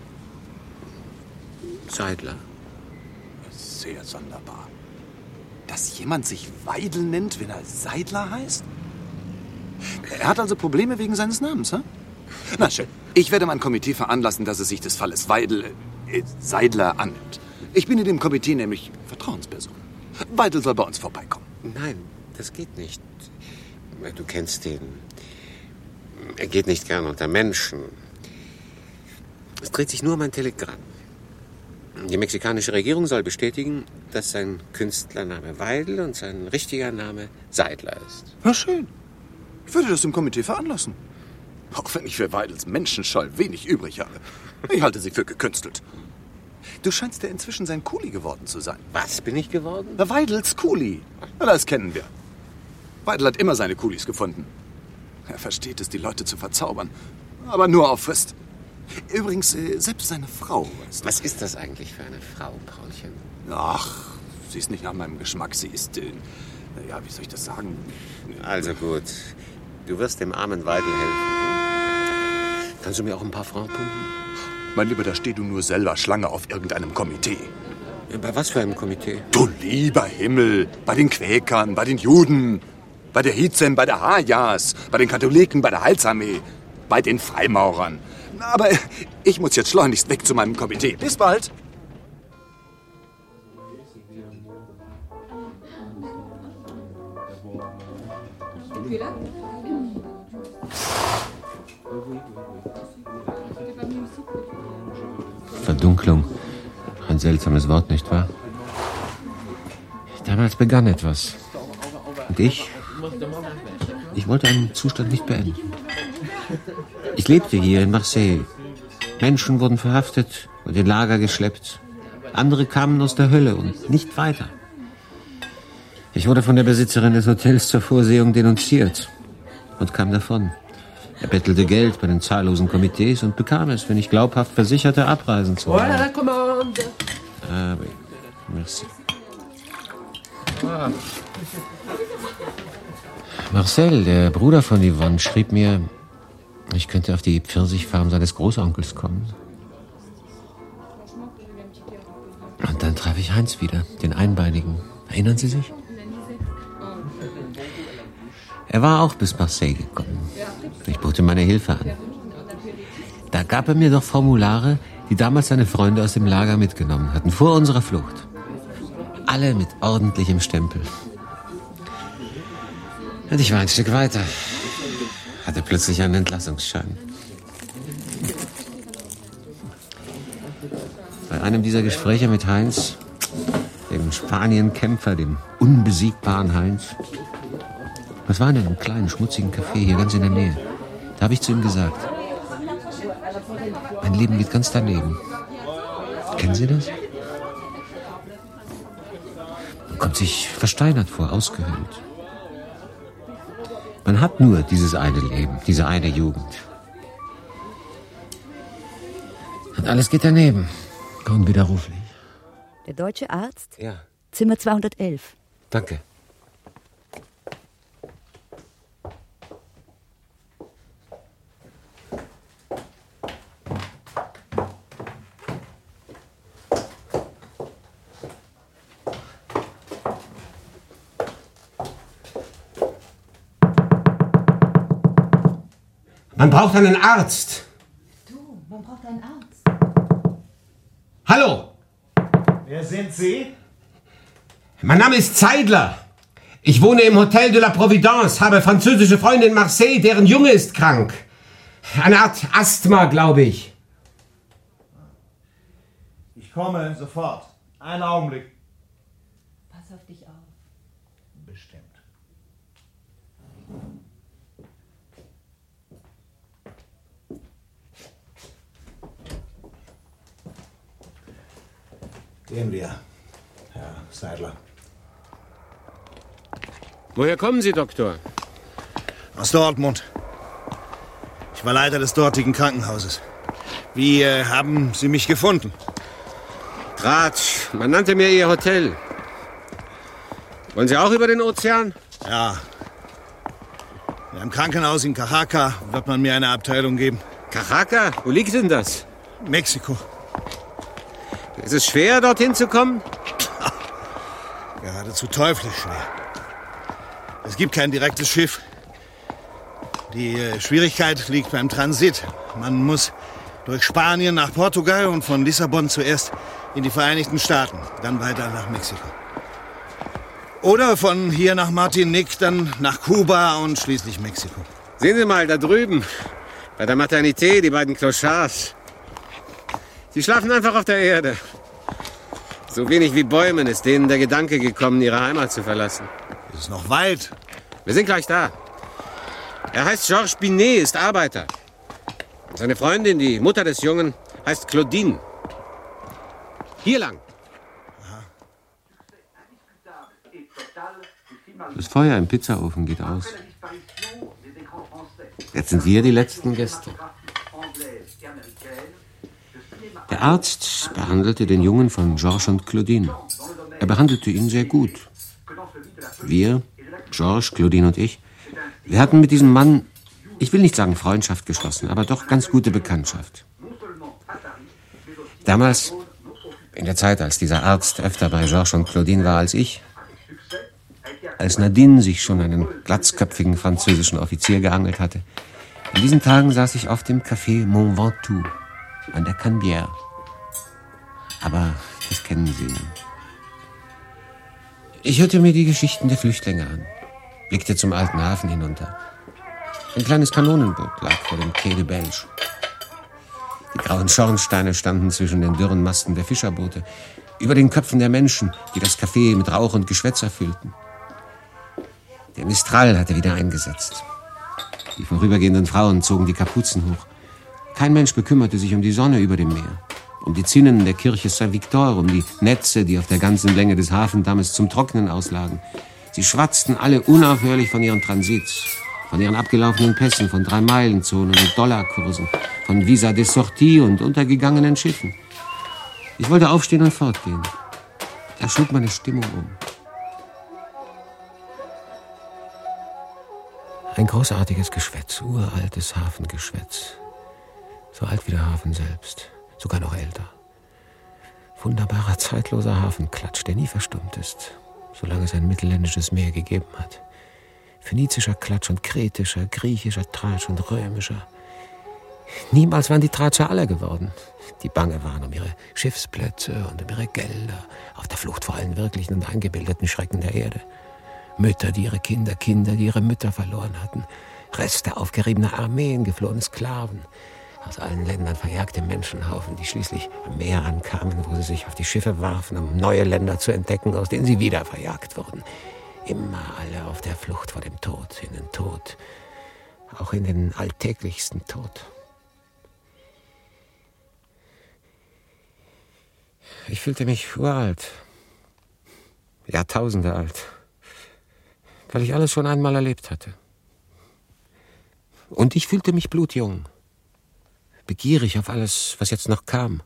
Seidler. Sehr sonderbar. Dass jemand sich Weidel nennt, wenn er Seidler heißt? Er hat also Probleme wegen seines Namens, hm? Na schön. Ich werde mein Komitee veranlassen, dass es sich des Falles Weidel, äh, Seidler annimmt. Ich bin in dem Komitee nämlich Vertrauensperson. Weidel soll bei uns vorbeikommen. Nein, das geht nicht. Du kennst ihn. Er geht nicht gern unter Menschen. Es dreht sich nur um ein Telegramm. Die mexikanische Regierung soll bestätigen, dass sein Künstlername Weidel und sein richtiger Name Seidler ist. Na schön. Ich würde das im Komitee veranlassen. Auch wenn ich für Weidels Menschenscheu wenig übrig habe. Ich halte sie für gekünstelt. Du scheinst ja inzwischen sein Kuli geworden zu sein. Was bin ich geworden? Na, Weidels Kuli. Na, das kennen wir. Weidel hat immer seine Kulis gefunden. Er versteht es, die Leute zu verzaubern. Aber nur auf Frist. Übrigens, äh, selbst seine Frau. Weißt du. Was ist das eigentlich für eine Frau, Paulchen? Ach, sie ist nicht nach meinem Geschmack. Sie ist, äh, ja, wie soll ich das sagen? Also gut, du wirst dem armen Weidel helfen. Kannst du mir auch ein paar Francs pumpen? Mein Lieber, da steh du nur selber Schlange auf irgendeinem Komitee. Ja, bei was für einem Komitee? Du lieber Himmel, bei den Quäkern, bei den Juden, bei der Hitzem, bei der Hajas, bei den Katholiken, bei der Heilsarmee, bei den Freimaurern. Aber ich muss jetzt schleunigst weg zu meinem Komitee. Bis bald. Verdunklung. Ein seltsames Wort, nicht wahr? Damals begann etwas. Und ich? Ich wollte einen Zustand nicht beenden. Ich lebte hier in Marseille. Menschen wurden verhaftet und in Lager geschleppt. Andere kamen aus der Hölle und nicht weiter. Ich wurde von der Besitzerin des Hotels zur Vorsehung denunziert und kam davon. Er bettelte Geld bei den zahllosen Komitees und bekam es, wenn ich glaubhaft versicherte, abreisen zu wollen. Voilà la commande. Ah, oui. Merci. Ah. Marcel, der Bruder von Yvonne, schrieb mir, ich könnte auf die Pfirsichfarm seines Großonkels kommen. Und dann traf ich Heinz wieder, den Einbeinigen. Erinnern Sie sich? Er war auch bis Marseille gekommen. Ich bot ihm meine Hilfe an. Da gab er mir doch Formulare, die damals seine Freunde aus dem Lager mitgenommen hatten, vor unserer Flucht. Alle mit ordentlichem Stempel. Und ich war ein Stück weiter, hatte plötzlich einen Entlassungsschein. Bei einem dieser Gespräche mit Heinz, dem Spanienkämpfer, dem unbesiegbaren Heinz, das war in einem kleinen, schmutzigen Café hier ganz in der Nähe, da habe ich zu ihm gesagt, mein Leben geht ganz daneben. Kennen Sie das? Man kommt sich versteinert vor, ausgehöhlt. Man hat nur dieses eine Leben, diese eine Jugend. Und alles geht daneben. Unwiderruflich. Der deutsche Arzt? Ja. Zimmer zweihundertelf. Danke. Man braucht einen Arzt. Du, man braucht einen Arzt. Hallo. Wer sind Sie? Mein Name ist Zeidler. Ich wohne im Hotel de la Providence, habe französische Freunde in Marseille, deren Junge ist krank. Eine Art Asthma, glaube ich. Ich komme sofort. Einen Augenblick. Pass auf dich auf. Bestimmt. Gehen wir, Herr Seidler. Woher kommen Sie, Doktor? Aus Dortmund. Ich war Leiter des dortigen Krankenhauses. Wie äh, haben Sie mich gefunden? Tratsch, man nannte mir Ihr Hotel. Wollen Sie auch über den Ozean? Ja. In einem Krankenhaus in Cajaca wird man mir eine Abteilung geben. Cajaca? Wo liegt denn das? Mexiko. Ist es schwer, dorthin zu kommen? Geradezu teuflisch schwer. Es gibt kein direktes Schiff. Die äh, Schwierigkeit liegt beim Transit. Man muss durch Spanien nach Portugal und von Lissabon zuerst in die Vereinigten Staaten, dann weiter nach Mexiko. Oder von hier nach Martinique, dann nach Kuba und schließlich Mexiko. Sehen Sie mal, da drüben, bei der Maternité, die beiden Clochards. Sie schlafen einfach auf der Erde. So wenig wie Bäumen ist denen der Gedanke gekommen, ihre Heimat zu verlassen. Es ist noch weit. Wir sind gleich da. Er heißt Georges Binet, ist Arbeiter. Seine Freundin, die Mutter des Jungen, heißt Claudine. Hier lang. Das Feuer im Pizzaofen geht aus. Jetzt sind wir die letzten Gäste. Der Arzt behandelte den Jungen von Georges und Claudine. Er behandelte ihn sehr gut. Wir, Georges, Claudine und ich, wir hatten mit diesem Mann, ich will nicht sagen Freundschaft geschlossen, aber doch ganz gute Bekanntschaft. Damals, in der Zeit, als dieser Arzt öfter bei Georges und Claudine war als ich, als Nadine sich schon einen glatzköpfigen französischen Offizier geangelt hatte, in diesen Tagen saß ich auf dem Café Mont Ventoux an der Canebière. Aber das kennen Sie. Ich hörte mir die Geschichten der Flüchtlinge an, blickte zum alten Hafen hinunter. Ein kleines Kanonenboot lag vor dem Quai de Belge. Die grauen Schornsteine standen zwischen den dürren Masten der Fischerboote, über den Köpfen der Menschen, die das Café mit Rauch und Geschwätz erfüllten. Der Mistral hatte wieder eingesetzt. Die vorübergehenden Frauen zogen die Kapuzen hoch. Kein Mensch bekümmerte sich um die Sonne über dem Meer, um die Zinnen der Kirche Saint-Victor, um die Netze, die auf der ganzen Länge des Hafendammes zum Trocknen auslagen. Sie schwatzten alle unaufhörlich von ihren Transits, von ihren abgelaufenen Pässen, von Drei-Meilen-Zonen und Dollarkursen, von Visa de Sortie und untergegangenen Schiffen. Ich wollte aufstehen und fortgehen. Da schlug meine Stimmung um. Ein großartiges Geschwätz, uraltes Hafengeschwätz. So alt wie der Hafen selbst, sogar noch älter. Wunderbarer, zeitloser Hafenklatsch, der nie verstummt ist, solange es ein mittelländisches Meer gegeben hat. Phönizischer Klatsch und kretischer, griechischer Tratsch und römischer. Niemals waren die Tratscher alle geworden, die bange waren um ihre Schiffsplätze und um ihre Gelder, auf der Flucht vor allen wirklichen und eingebildeten Schrecken der Erde. Mütter, die ihre Kinder, Kinder, die ihre Mütter verloren hatten, Reste aufgeriebener Armeen, geflohene Sklaven, aus allen Ländern verjagte Menschenhaufen, die schließlich am Meer ankamen, wo sie sich auf die Schiffe warfen, um neue Länder zu entdecken, aus denen sie wieder verjagt wurden. Immer alle auf der Flucht vor dem Tod, in den Tod, auch in den alltäglichsten Tod. Ich fühlte mich uralt, Jahrtausende alt, weil ich alles schon einmal erlebt hatte. Und ich fühlte mich blutjung, begierig auf alles, was jetzt noch kam.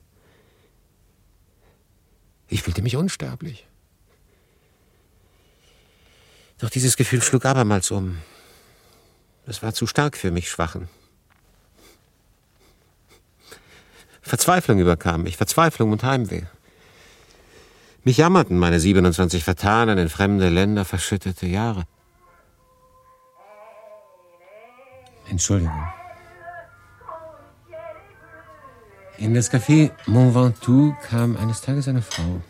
Ich fühlte mich unsterblich. Doch dieses Gefühl schlug abermals um. Es war zu stark für mich Schwachen. Verzweiflung überkam mich, Verzweiflung und Heimweh. Mich jammerten meine siebenundzwanzig vertanen, in fremde Länder verschüttete Jahre. Entschuldigung. In das Café Mont Ventoux kam eines Tages eine Frau.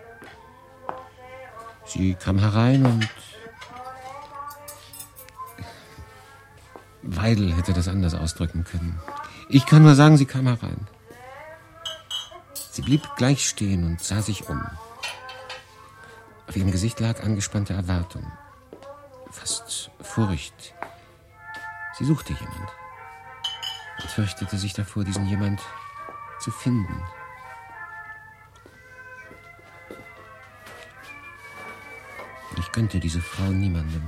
Sie kam herein und... Weidel hätte das anders ausdrücken können. Ich kann nur sagen, sie kam herein. Sie blieb gleich stehen und sah sich um. Auf ihrem Gesicht lag angespannte Erwartung, fast Furcht. Sie suchte jemand und fürchtete sich davor, diesen jemand zu finden. Ich gönnte diese Frau niemandem.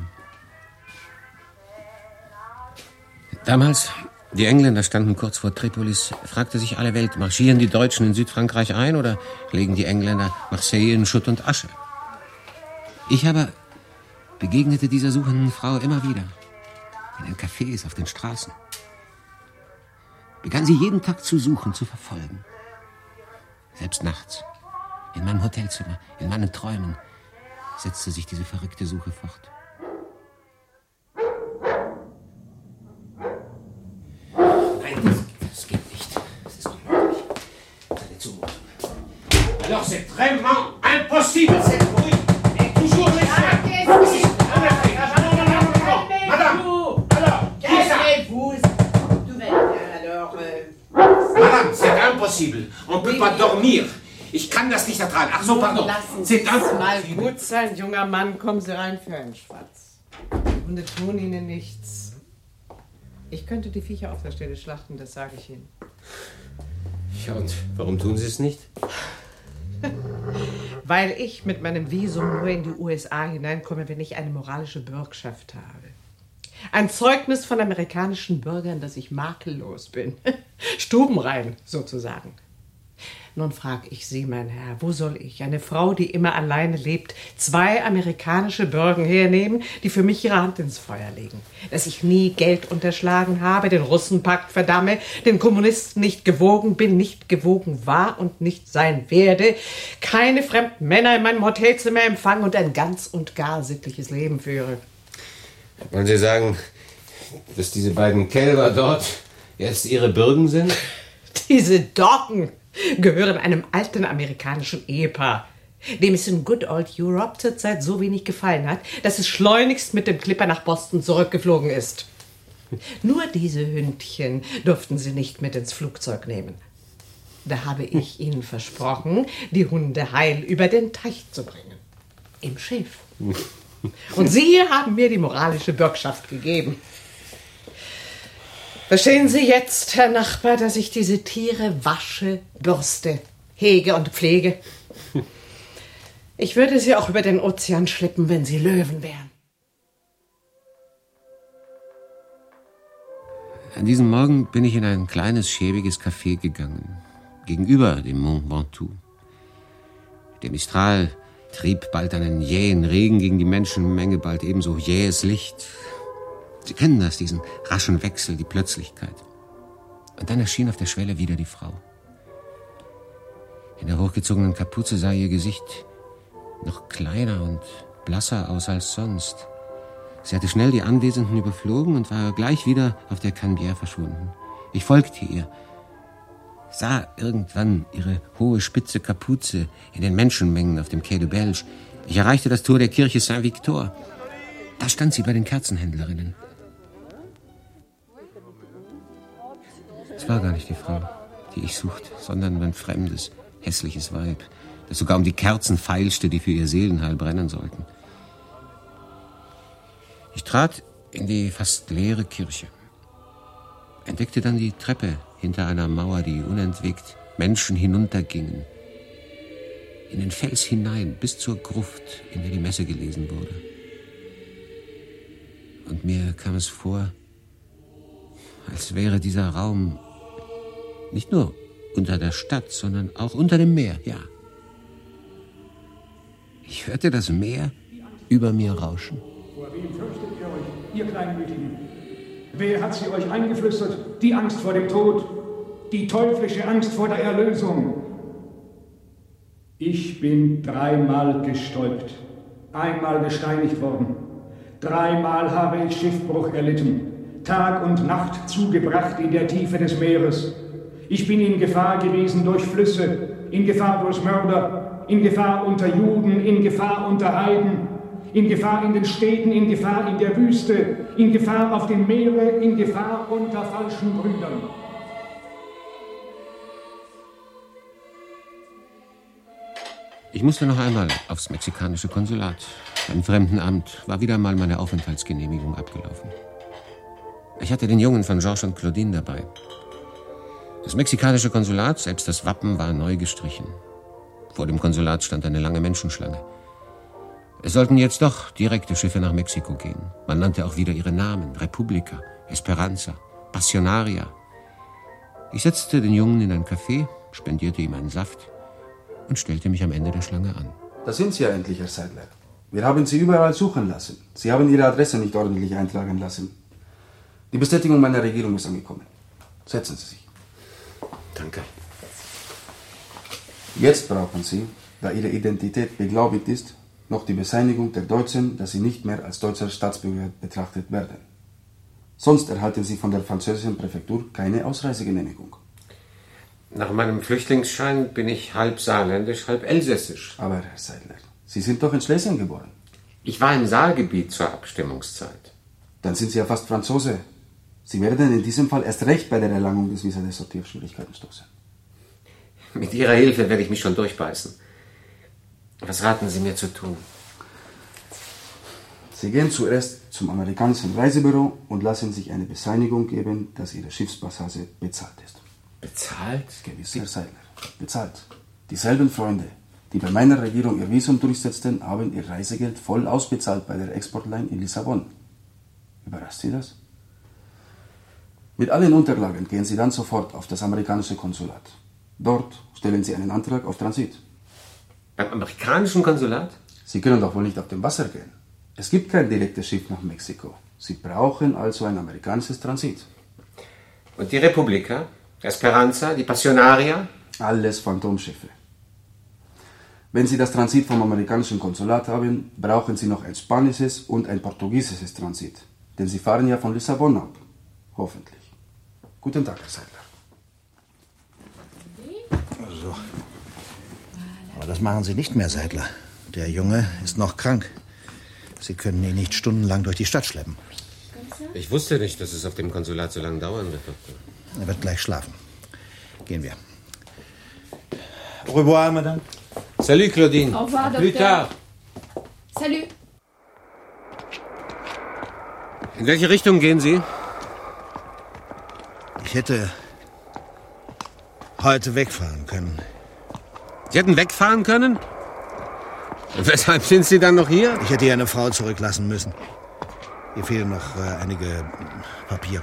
Damals, die Engländer standen kurz vor Tripolis, fragte sich alle Welt, marschieren die Deutschen in Südfrankreich ein oder legen die Engländer Marseille in Schutt und Asche? Ich aber begegnete dieser suchenden Frau immer wieder, in den Cafés, auf den Straßen. Begann sie jeden Tag zu suchen, zu verfolgen. Selbst nachts, in meinem Hotelzimmer, in meinen Träumen, setzte sich diese verrückte Suche fort. Nein, das, das geht nicht. Das ist unmöglich. Eine Zumutung. Alors c'est vraiment impossible, cette bruit est toujours les Madame, c'est impossible. On peut pas dormir. Ich kann das nicht ertragen. Ach so, pardon. Lassen Sie es mal gut sein, junger Mann. Kommen Sie rein für einen Schwarz. Die Hunde tun Ihnen nichts. Ich könnte die Viecher auf der Stelle schlachten, das sage ich Ihnen. Ja, und warum tun Sie es nicht? Weil ich mit meinem Visum nur in die U S A hineinkomme, wenn ich eine moralische Bürgschaft habe. Ein Zeugnis von amerikanischen Bürgern, dass ich makellos bin. Stubenrein, sozusagen. Nun frage ich Sie, mein Herr, wo soll ich, eine Frau, die immer alleine lebt, zwei amerikanische Bürgen hernehmen, die für mich ihre Hand ins Feuer legen? Dass ich nie Geld unterschlagen habe, den Russenpakt verdamme, den Kommunisten nicht gewogen bin, nicht gewogen war und nicht sein werde, keine fremden Männer in meinem Hotelzimmer empfange und ein ganz und gar sittliches Leben führe. Wollen Sie sagen, dass diese beiden Kälber dort jetzt Ihre Bürgen sind? Diese Doggen gehören einem alten amerikanischen Ehepaar, dem es in Good Old Europe zurzeit so wenig gefallen hat, dass es schleunigst mit dem Clipper nach Boston zurückgeflogen ist. Nur diese Hündchen durften sie nicht mit ins Flugzeug nehmen. Da habe ich ihnen versprochen, die Hunde heil über den Teich zu bringen. Im Schiff. Und Sie haben mir die moralische Bürgschaft gegeben. Verstehen Sie jetzt, Herr Nachbar, dass ich diese Tiere wasche, bürste, hege und pflege? Ich würde sie auch über den Ozean schleppen, wenn sie Löwen wären. An diesem Morgen bin ich in ein kleines, schäbiges Café gegangen, gegenüber dem Mont Ventoux. Der Mistral trieb bald einen jähen Regen gegen die Menschenmenge, bald ebenso jähes Licht. Sie kennen das, diesen raschen Wechsel, die Plötzlichkeit. Und dann erschien auf der Schwelle wieder die Frau. In der hochgezogenen Kapuze sah ihr Gesicht noch kleiner und blasser aus als sonst. Sie hatte schnell die Anwesenden überflogen und war gleich wieder auf der Canebière verschwunden. Ich folgte ihr, sah irgendwann ihre hohe, spitze Kapuze in den Menschenmengen auf dem Quai de Belge. Ich erreichte das Tor der Kirche Saint-Victor. Da stand sie bei den Kerzenhändlerinnen. Es war gar nicht die Frau, die ich suchte, sondern ein fremdes, hässliches Weib, das sogar um die Kerzen feilschte, die für ihr Seelenheil brennen sollten. Ich trat in die fast leere Kirche, entdeckte dann die Treppe hinter einer Mauer, die unentwegt Menschen hinuntergingen, in den Fels hinein bis zur Gruft, in der die Messe gelesen wurde. Und mir kam es vor, als wäre dieser Raum nicht nur unter der Stadt, sondern auch unter dem Meer, ja. Ich hörte das Meer über mir rauschen. Vor wem fürchtet ihr euch, ihr Kleinmütigen? Wer hat sie euch eingeflüstert? Die Angst vor dem Tod, die teuflische Angst vor der Erlösung. Ich bin dreimal gestäupt, einmal gesteinigt worden. Dreimal habe ich Schiffbruch erlitten, Tag und Nacht zugebracht in der Tiefe des Meeres. Ich bin in Gefahr gewesen durch Flüsse, in Gefahr durch Mörder, in Gefahr unter Juden, in Gefahr unter Heiden, in Gefahr in den Städten, in Gefahr in der Wüste, in Gefahr auf dem Meere, in Gefahr unter falschen Brüdern. Ich musste noch einmal aufs mexikanische Konsulat. Beim Fremdenamt war wieder mal meine Aufenthaltsgenehmigung abgelaufen. Ich hatte den Jungen von Georges und Claudine dabei. Das mexikanische Konsulat, selbst das Wappen, war neu gestrichen. Vor dem Konsulat stand eine lange Menschenschlange. Es sollten jetzt doch direkte Schiffe nach Mexiko gehen. Man nannte auch wieder ihre Namen: Republica, Esperanza, Passionaria. Ich setzte den Jungen in ein Café, spendierte ihm einen Saft und stellte mich am Ende der Schlange an. Da sind Sie ja endlich, Herr Seidler. Wir haben Sie überall suchen lassen. Sie haben Ihre Adresse nicht ordentlich eintragen lassen. Die Bestätigung meiner Regierung ist angekommen. Setzen Sie sich. Danke. Jetzt brauchen Sie, da Ihre Identität beglaubigt ist, noch die Bescheinigung der Deutschen, dass Sie nicht mehr als deutscher Staatsbürger betrachtet werden. Sonst erhalten Sie von der französischen Präfektur keine Ausreisegenehmigung. Nach meinem Flüchtlingsschein bin ich halb saarländisch, halb elsässisch. Aber, Herr Seidler, Sie sind doch in Schlesien geboren. Ich war im Saargebiet zur Abstimmungszeit. Dann sind Sie ja fast Franzose. Sie werden in diesem Fall erst recht bei der Erlangung des Visa der Sortierschwierigkeiten stoßen. Mit Ihrer Hilfe werde ich mich schon durchbeißen. Was raten Sie mir zu tun? Sie gehen zuerst zum amerikanischen Reisebüro und lassen sich eine Bescheinigung geben, dass Ihre Schiffspassage bezahlt ist. Bezahlt? Gewiss, Herr Seidler. Bezahlt. Dieselben Freunde, die bei meiner Regierung ihr Visum durchsetzten, haben ihr Reisegeld voll ausbezahlt bei der Exportline in Lissabon. Überrascht Sie das? Mit allen Unterlagen gehen Sie dann sofort auf das amerikanische Konsulat. Dort stellen Sie einen Antrag auf Transit. Beim amerikanischen Konsulat? Sie können doch wohl nicht auf dem Wasser gehen. Es gibt kein direktes Schiff nach Mexiko. Sie brauchen also ein amerikanisches Transit. Und die Republica? Esperanza? Die Passionaria? Alles Phantomschiffe. Wenn Sie das Transit vom amerikanischen Konsulat haben, brauchen Sie noch ein spanisches und ein portugiesisches Transit. Denn Sie fahren ja von Lissabon ab. Hoffentlich. Guten Tag, Herr Seidler. So. Aber das machen Sie nicht mehr, Seidler. Der Junge ist noch krank. Sie können ihn nicht stundenlang durch die Stadt schleppen. Ich wusste nicht, dass es auf dem Konsulat so lange dauern wird, Doktor. Er wird gleich schlafen. Gehen wir. Au revoir, Madame. Salut, Claudine. Au revoir, Plus Docteur. tard. Salut. In welche Richtung gehen Sie? Ich hätte heute wegfahren können. Sie hätten wegfahren können? Und weshalb sind Sie dann noch hier? Ich hätte hier eine Frau zurücklassen müssen. Hier fehlen noch äh, einige Papiere.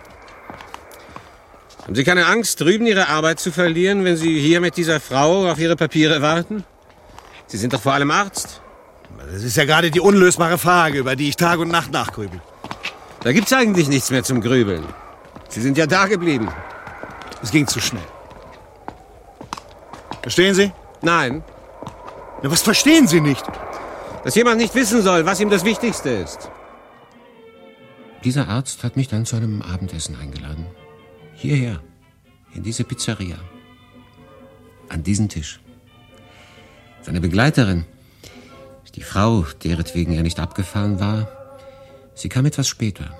Haben Sie keine Angst, drüben Ihre Arbeit zu verlieren, wenn Sie hier mit dieser Frau auf Ihre Papiere warten? Sie sind doch vor allem Arzt. Das ist ja gerade die unlösbare Frage, über die ich Tag und Nacht nachgrübel. Da gibt's eigentlich nichts mehr zum Grübeln. Sie sind ja da geblieben. Es ging zu schnell. Verstehen Sie? Nein. Na, was verstehen Sie nicht? Dass jemand nicht wissen soll, was ihm das Wichtigste ist. Dieser Arzt hat mich dann zu einem Abendessen eingeladen. Hierher, in diese Pizzeria. An diesen Tisch. Seine Begleiterin, die Frau, deretwegen er nicht abgefahren war, sie kam etwas später.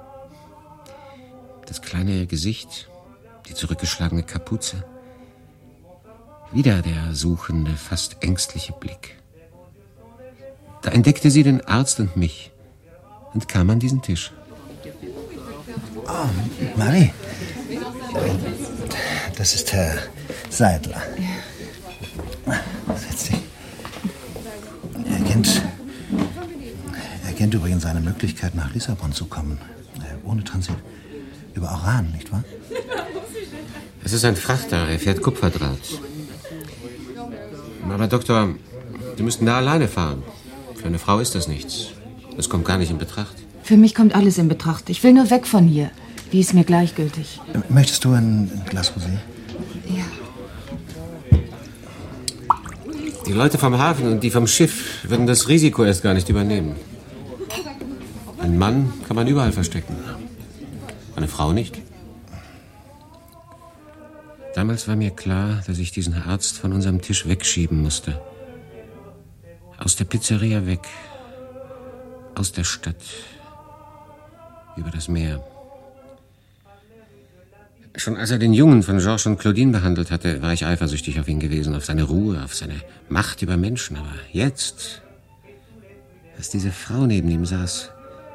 Das kleine Gesicht, die zurückgeschlagene Kapuze. Wieder der suchende, fast ängstliche Blick. Da entdeckte sie den Arzt und mich und kam an diesen Tisch. Oh, Marie. Das ist Herr Seidler. Setz dich. Er kennt, er kennt übrigens eine Möglichkeit, nach Lissabon zu kommen. Ohne Transit. Über Oran, nicht wahr? Es ist ein Frachter, er fährt Kupferdraht. Aber Doktor, Sie müssten da alleine fahren. Für eine Frau ist das nichts. Das kommt gar nicht in Betracht. Für mich kommt alles in Betracht. Ich will nur weg von hier. Die ist mir gleichgültig. Möchtest du ein Glas Rosé? Ja. Die Leute vom Hafen und die vom Schiff würden das Risiko erst gar nicht übernehmen. Einen Mann kann man überall verstecken. Eine Frau nicht. Damals war mir klar, dass ich diesen Arzt von unserem Tisch wegschieben musste. Aus der Pizzeria weg. Aus der Stadt. Über das Meer. Schon als er den Jungen von Georges und Claudine behandelt hatte, war ich eifersüchtig auf ihn gewesen, auf seine Ruhe, auf seine Macht über Menschen. Aber jetzt, als diese Frau neben ihm saß...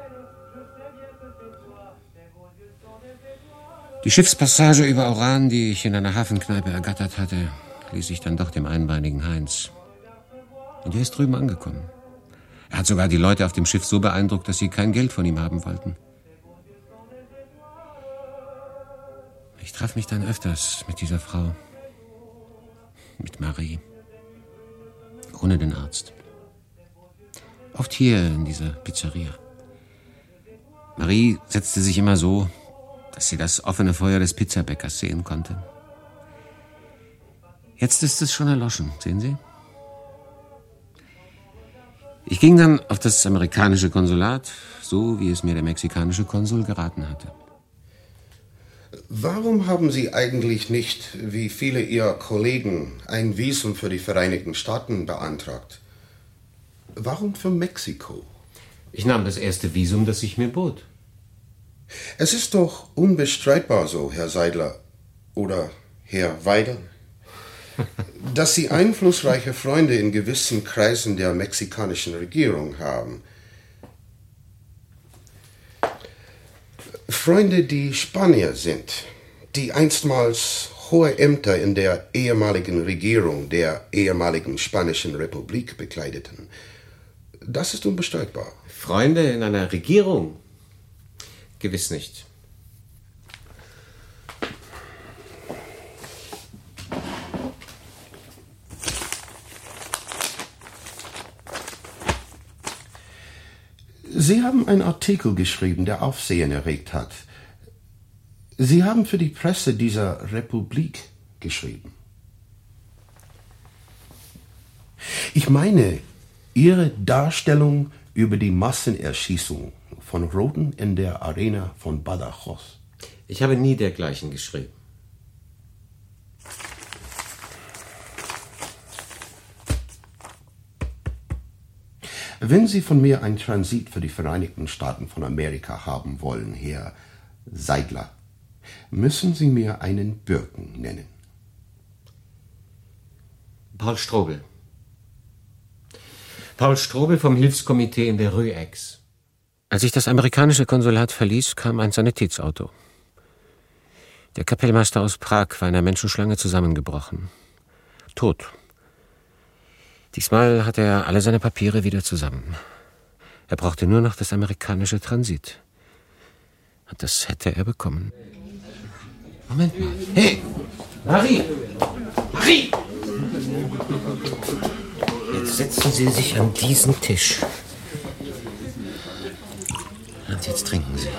Die Schiffspassage über Oran, die ich in einer Hafenkneipe ergattert hatte, ließ ich dann doch dem einbeinigen Heinz. Und er ist drüben angekommen. Er hat sogar die Leute auf dem Schiff so beeindruckt, dass sie kein Geld von ihm haben wollten. Ich traf mich dann öfters mit dieser Frau. Mit Marie. Ohne den Arzt. Oft hier in dieser Pizzeria. Marie setzte sich immer so, dass sie das offene Feuer des Pizzabäckers sehen konnte. Jetzt ist es schon erloschen, sehen Sie? Ich ging dann auf das amerikanische Konsulat, so wie es mir der mexikanische Konsul geraten hatte. Warum haben Sie eigentlich nicht, wie viele Ihrer Kollegen, ein Visum für die Vereinigten Staaten beantragt? Warum für Mexiko? Ich nahm das erste Visum, das sich mir bot. Es ist doch unbestreitbar so, Herr Seidler oder Herr Weidel, dass Sie einflussreiche Freunde in gewissen Kreisen der mexikanischen Regierung haben. Freunde, die Spanier sind, die einstmals hohe Ämter in der ehemaligen Regierung der ehemaligen Spanischen Republik bekleideten. Das ist unbestreitbar. Freunde in einer Regierung? Gewiss nicht. Sie haben einen Artikel geschrieben, der Aufsehen erregt hat. Sie haben für die Presse dieser Republik geschrieben. Ich meine, Ihre Darstellung über die Massenerschießung von Roten in der Arena von Badajoz. Ich habe nie dergleichen geschrieben. Wenn Sie von mir einen Transit für die Vereinigten Staaten von Amerika haben wollen, Herr Seidler, müssen Sie mir einen Bürgen nennen. Paul Strobel. Paul Strobel vom Hilfskomitee in der Rue Aix. Als ich das amerikanische Konsulat verließ, kam ein Sanitätsauto. Der Kapellmeister aus Prag war in einer Menschenschlange zusammengebrochen. Tot. Diesmal hatte er alle seine Papiere wieder zusammen. Er brauchte nur noch das amerikanische Transit. Und das hätte er bekommen. Moment mal. Hey! Marie! Marie! Jetzt setzen Sie sich an diesen Tisch. Und jetzt trinken Sie.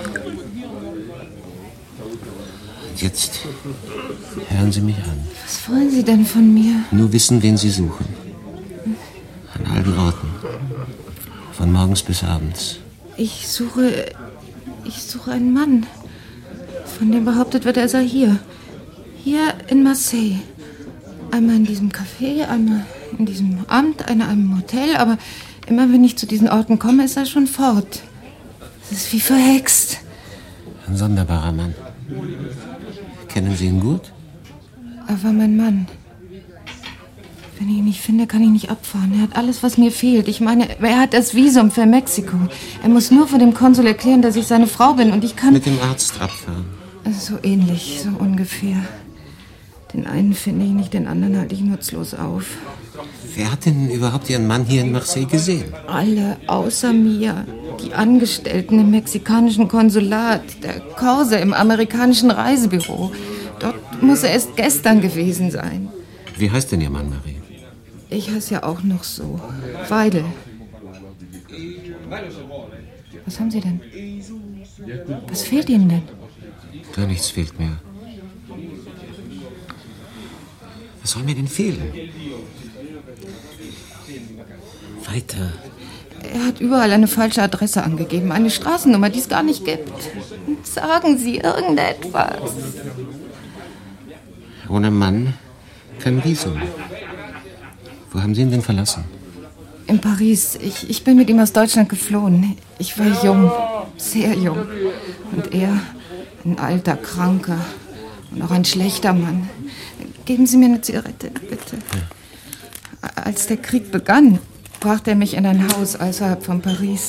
Und jetzt hören Sie mich an. Was wollen Sie denn von mir? Nur wissen, wen Sie suchen. An allen Orten. Von morgens bis abends. Ich suche... Ich suche einen Mann. Von dem behauptet wird, er sei hier. Hier in Marseille. Einmal in diesem Café, einmal in diesem Amt, einmal in einem Hotel. Aber immer wenn ich zu diesen Orten komme, ist er schon fort. Es ist wie verhext. Ein sonderbarer Mann. Kennen Sie ihn gut? Er war mein Mann. Wenn ich ihn nicht finde, kann ich nicht abfahren. Er hat alles, was mir fehlt. Ich meine, er hat das Visum für Mexiko. Er muss nur vor dem Konsul erklären, dass ich seine Frau bin und ich kann... Mit dem Arzt abfahren. So ähnlich, so ungefähr. Den einen finde ich nicht, den anderen halte ich nutzlos auf. Wer hat denn überhaupt Ihren Mann hier in Marseille gesehen? Alle außer mir. Die Angestellten im mexikanischen Konsulat, der Korse im amerikanischen Reisebüro. Dort muss er erst gestern gewesen sein. Wie heißt denn Ihr Mann, Marie? Ich heiße ja auch noch so. Weidel. Was haben Sie denn? Was fehlt Ihnen denn? Gar nichts fehlt mir. Was soll mir denn fehlen? Weiter. Er hat überall eine falsche Adresse angegeben. Eine Straßennummer, die es gar nicht gibt. Sagen Sie irgendetwas. Ohne Mann kein Visum. Wo haben Sie ihn denn verlassen? In Paris. Ich, ich bin mit ihm aus Deutschland geflohen. Ich war jung, sehr jung. Und er, ein alter, kranker und auch ein schlechter Mann. Geben Sie mir eine Zigarette, bitte. Ja. Als der Krieg begann, brachte er mich in ein Haus außerhalb von Paris.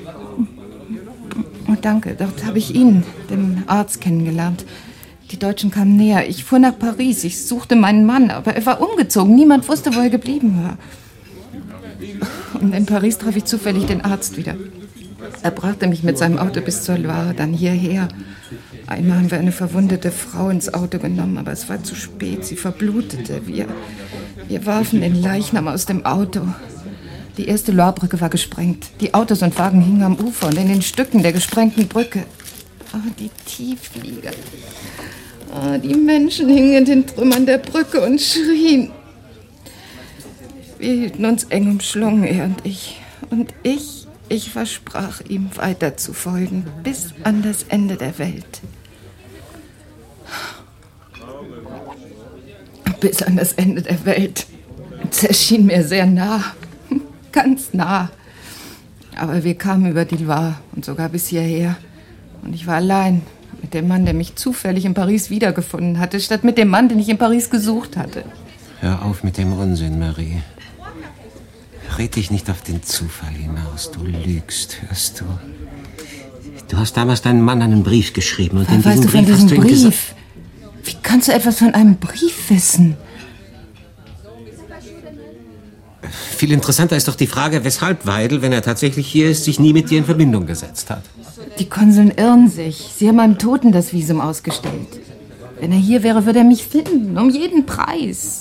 Oh, danke, dort habe ich ihn, den Arzt, kennengelernt. Die Deutschen kamen näher. Ich fuhr nach Paris. Ich suchte meinen Mann, aber er war umgezogen. Niemand wusste, wo er geblieben war. Und in Paris traf ich zufällig den Arzt wieder. Er brachte mich mit seinem Auto bis zur Loire, dann hierher. Einmal haben wir eine verwundete Frau ins Auto genommen, aber es war zu spät. Sie verblutete. Wir, wir warfen den Leichnam aus dem Auto. Die erste Loirebrücke war gesprengt. Die Autos und Wagen hingen am Ufer und in den Stücken der gesprengten Brücke. Oh, die Tiefflieger. Oh, die Menschen hingen in den Trümmern der Brücke und schrien. Wir hielten uns eng umschlungen, er und ich. Und ich, ich versprach ihm, weiter zu folgen, bis an das Ende der Welt. Bis an das Ende der Welt. Es erschien mir sehr nah. Ganz nah. Aber wir kamen über die Loire und sogar bis hierher. Und ich war allein mit dem Mann, der mich zufällig in Paris wiedergefunden hatte, statt mit dem Mann, den ich in Paris gesucht hatte. Hör auf mit dem Unsinn, Marie. Red dich nicht auf den Zufall hinaus. Du lügst, hörst du? Du hast damals deinem Mann einen Brief geschrieben. Und in weißt diesem du von Brief diesem hast du ihm Brief? gesagt... Wie kannst du etwas von einem Brief wissen? Viel interessanter ist doch die Frage, weshalb Weidel, wenn er tatsächlich hier ist, sich nie mit dir in Verbindung gesetzt hat. Die Konsuln irren sich. Sie haben einem Toten das Visum ausgestellt. Wenn er hier wäre, würde er mich finden. Um jeden Preis.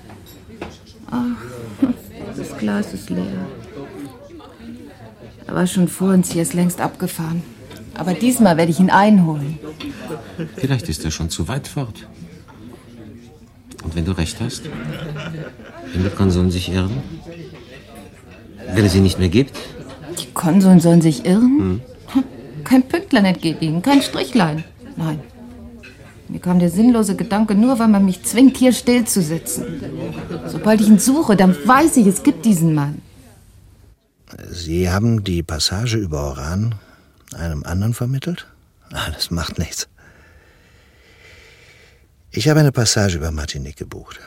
Ach, das Glas ist leer. Er war schon vor uns, hier ist längst abgefahren. Aber diesmal werde ich ihn einholen. Vielleicht ist er schon zu weit fort. Und wenn du recht hast, wenn die Konsuln sich irren, wenn es sie nicht mehr gibt? Die Konsuln sollen sich irren? Hm. Kein Pünktlein entgeht ihnen, kein Strichlein. Nein. Mir kam der sinnlose Gedanke nur, weil man mich zwingt, hier still zu sitzen. Sobald ich ihn suche, dann weiß ich, es gibt diesen Mann. Sie haben die Passage über Oran einem anderen vermittelt? Ah, das macht nichts. Ich habe eine Passage über Martinique gebucht.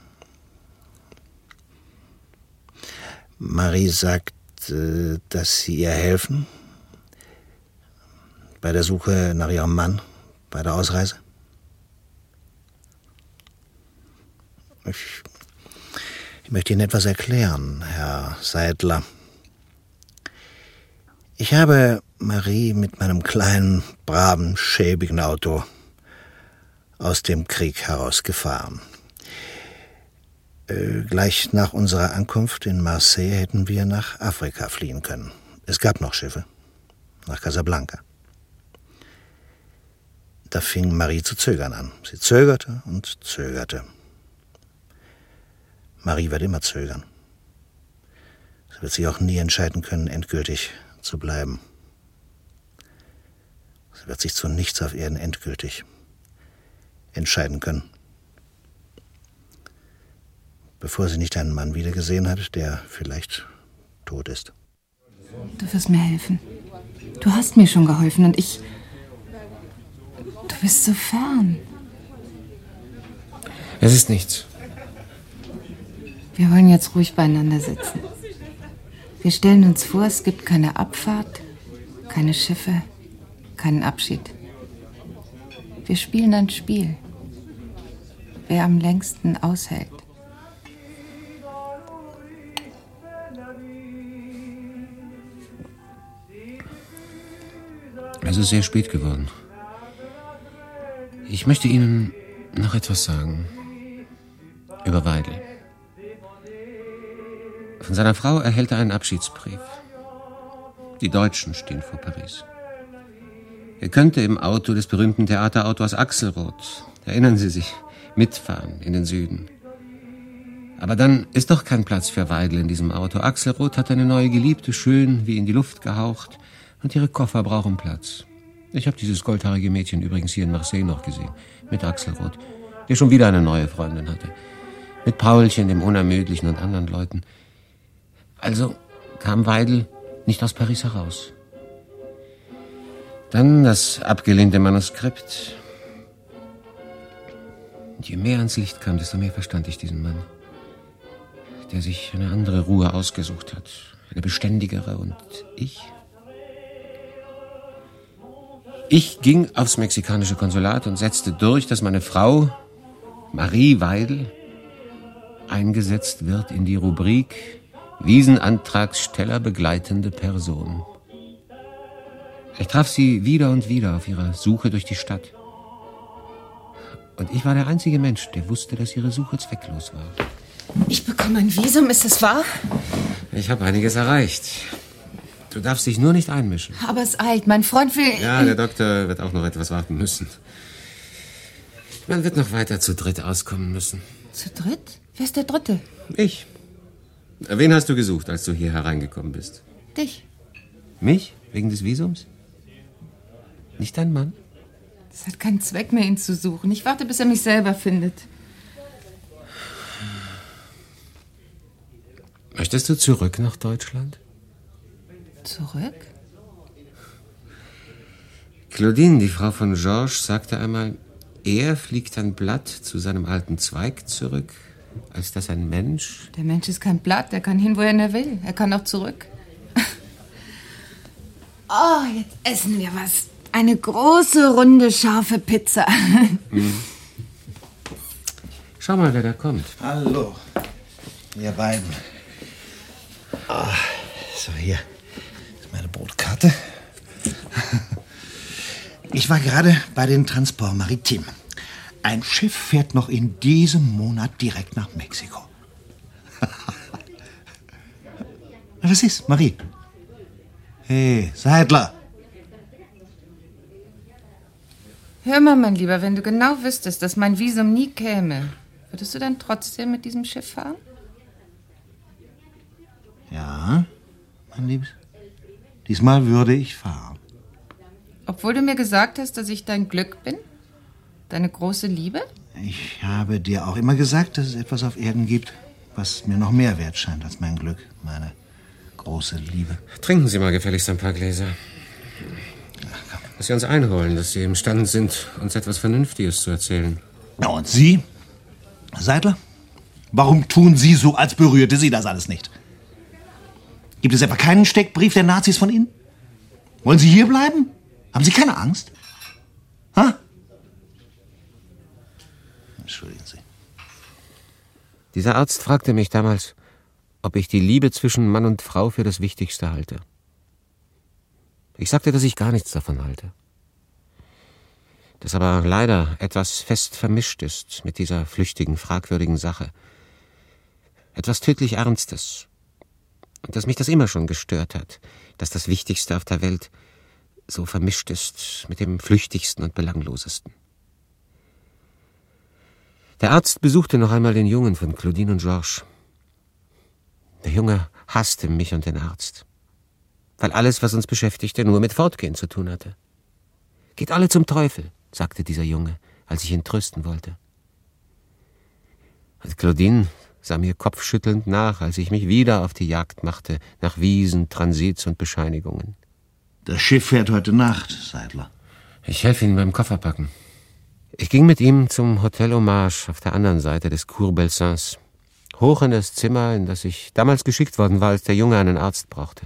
Marie sagt, dass Sie ihr helfen bei der Suche nach ihrem Mann, bei der Ausreise. Ich, ich möchte Ihnen etwas erklären, Herr Seidler. Ich habe Marie mit meinem kleinen, braven, schäbigen Auto aus dem Krieg herausgefahren. Äh, gleich nach unserer Ankunft in Marseille hätten wir nach Afrika fliehen können. Es gab noch Schiffe, nach Casablanca. Da fing Marie zu zögern an. Sie zögerte und zögerte. Marie wird immer zögern. Sie wird sich auch nie entscheiden können, endgültig zu bleiben. Sie wird sich zu nichts auf Erden endgültig entscheiden können. Bevor sie nicht einen Mann wiedergesehen hat, der vielleicht tot ist. Du wirst mir helfen. Du hast mir schon geholfen und ich... Du bist so fern. Es ist nichts. Wir wollen jetzt ruhig beieinander sitzen. Wir stellen uns vor, es gibt keine Abfahrt, keine Schiffe, keinen Abschied. Wir spielen ein Spiel. Wer am längsten aushält. Es ist sehr spät geworden. Ich möchte Ihnen noch etwas sagen. Über Weidel. Von seiner Frau erhält er einen Abschiedsbrief. Die Deutschen stehen vor Paris. Er könnte im Auto des berühmten Theaterautors Axelrod, erinnern Sie sich, mitfahren in den Süden. Aber dann ist doch kein Platz für Weidel in diesem Auto. Axelrod hat eine neue Geliebte schön wie in die Luft gehaucht und ihre Koffer brauchen Platz. Ich habe dieses goldhaarige Mädchen übrigens hier in Marseille noch gesehen, mit Axelrod, der schon wieder eine neue Freundin hatte. Mit Paulchen, dem Unermüdlichen und anderen Leuten. Also kam Weidel nicht aus Paris heraus. Dann das abgelehnte Manuskript. Und je mehr ans Licht kam, desto mehr verstand ich diesen Mann, der sich eine andere Ruhe ausgesucht hat, eine beständigere. Und ich? Ich ging aufs mexikanische Konsulat und setzte durch, dass meine Frau, Marie Weidel, eingesetzt wird in die Rubrik Wiesenantragssteller begleitende Person. Ich traf sie wieder und wieder auf ihrer Suche durch die Stadt. Und ich war der einzige Mensch, der wusste, dass ihre Suche zwecklos war. Ich bekomme ein Visum, ist das wahr? Ich habe einiges erreicht. Du darfst dich nur nicht einmischen. Aber es eilt, mein Freund will... Ja, der Doktor wird auch noch etwas warten müssen. Man wird noch weiter zu dritt auskommen müssen. Zu dritt? Wer ist der Dritte? Ich. Wen hast du gesucht, als du hier hereingekommen bist? Dich. Mich? Wegen des Visums? Nicht dein Mann? Es hat keinen Zweck mehr, ihn zu suchen. Ich warte, bis er mich selber findet. Möchtest du zurück nach Deutschland? Zurück? Claudine, die Frau von Georges, sagte einmal, eher fliegt ein Blatt zu seinem alten Zweig zurück, als dass ein Mensch... Der Mensch ist kein Blatt, er kann hin, wohin er will. Er kann auch zurück. Oh, jetzt essen wir was. Eine große, runde, scharfe Pizza. Mhm. Schau mal, wer da kommt. Hallo, ihr beiden. Oh, so, hier ist meine Brotkarte. Ich war gerade bei den Transport Maritim. Ein Schiff fährt noch in diesem Monat direkt nach Mexiko. Was ist, Marie? Hey, Seidler. Hör mal, mein Lieber, wenn du genau wüsstest, dass mein Visum nie käme, würdest du dann trotzdem mit diesem Schiff fahren? Ja, mein Liebes. Diesmal würde ich fahren. Obwohl du mir gesagt hast, dass ich dein Glück bin? Deine große Liebe? Ich habe dir auch immer gesagt, dass es etwas auf Erden gibt, was mir noch mehr wert scheint als mein Glück, meine große Liebe. Trinken Sie mal gefälligst ein paar Gläser. Dass Sie uns einholen, dass Sie imstande sind, uns etwas Vernünftiges zu erzählen. Na und Sie? Seidler? Warum tun Sie so, als berührte Sie das alles nicht? Gibt es etwa keinen Steckbrief der Nazis von Ihnen? Wollen Sie hier bleiben? Haben Sie keine Angst? Ha? Entschuldigen Sie. Dieser Arzt fragte mich damals, ob ich die Liebe zwischen Mann und Frau für das Wichtigste halte. Ich sagte, dass ich gar nichts davon halte. Dass aber leider etwas fest vermischt ist mit dieser flüchtigen, fragwürdigen Sache. Etwas tödlich Ernstes. Und dass mich das immer schon gestört hat, dass das Wichtigste auf der Welt so vermischt ist mit dem Flüchtigsten und Belanglosesten. Der Arzt besuchte noch einmal den Jungen von Claudine und Georges. Der Junge hasste mich und den Arzt, weil alles, was uns beschäftigte, nur mit Fortgehen zu tun hatte. Geht alle zum Teufel, sagte dieser Junge, als ich ihn trösten wollte. Und Claudine sah mir kopfschüttelnd nach, als ich mich wieder auf die Jagd machte, nach Wiesen, Transits und Bescheinigungen. Das Schiff fährt heute Nacht, Seidler. Ich helfe Ihnen beim Kofferpacken. Ich ging mit ihm zum Hotel Hommage auf der anderen Seite des Cours Belsains, hoch in das Zimmer, in das ich damals geschickt worden war, als der Junge einen Arzt brauchte.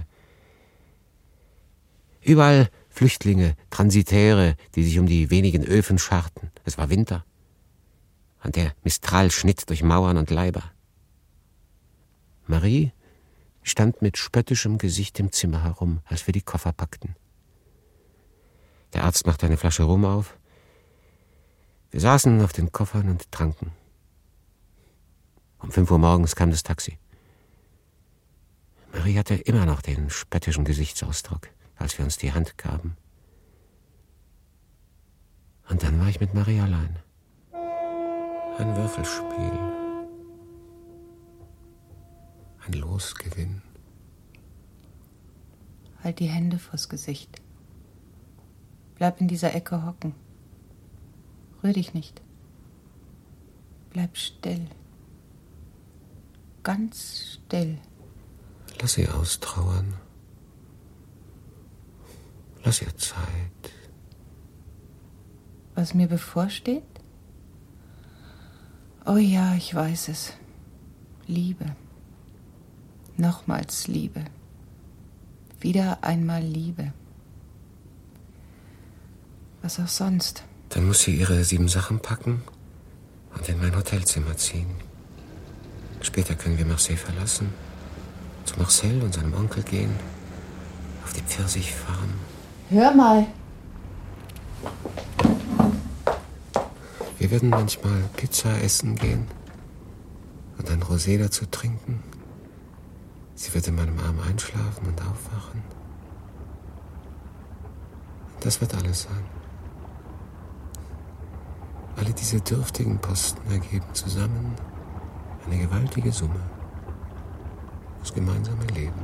Überall Flüchtlinge, Transitäre, die sich um die wenigen Öfen scharten. Es war Winter. Und der Mistral schnitt durch Mauern und Leiber. Marie stand mit spöttischem Gesicht im Zimmer herum, als wir die Koffer packten. Der Arzt machte eine Flasche Rum auf. Wir saßen auf den Koffern und tranken. Um fünf Uhr morgens kam das Taxi. Marie hatte immer noch den spöttischen Gesichtsausdruck, als wir uns die Hand gaben. Und dann war ich mit Marie allein. Ein Würfelspiel. Ein Losgewinn. Halt die Hände vors Gesicht. Bleib in dieser Ecke hocken. Rühr dich nicht. Bleib still. Ganz still. Lass sie austrauern. Lass ihr Zeit. Was mir bevorsteht? Oh ja, ich weiß es. Liebe. Nochmals Liebe. Wieder einmal Liebe. Was auch sonst. Dann muss sie ihre sieben Sachen packen und in mein Hotelzimmer ziehen. Später können wir Marseille verlassen, zu Marcel und seinem Onkel gehen, auf die Pfirsichfarm. Hör mal. Wir werden manchmal Pizza essen gehen und ein Rosé dazu trinken. Sie wird in meinem Arm einschlafen und aufwachen. Das wird alles sein. Alle diese dürftigen Posten ergeben zusammen eine gewaltige Summe. Das gemeinsame Leben.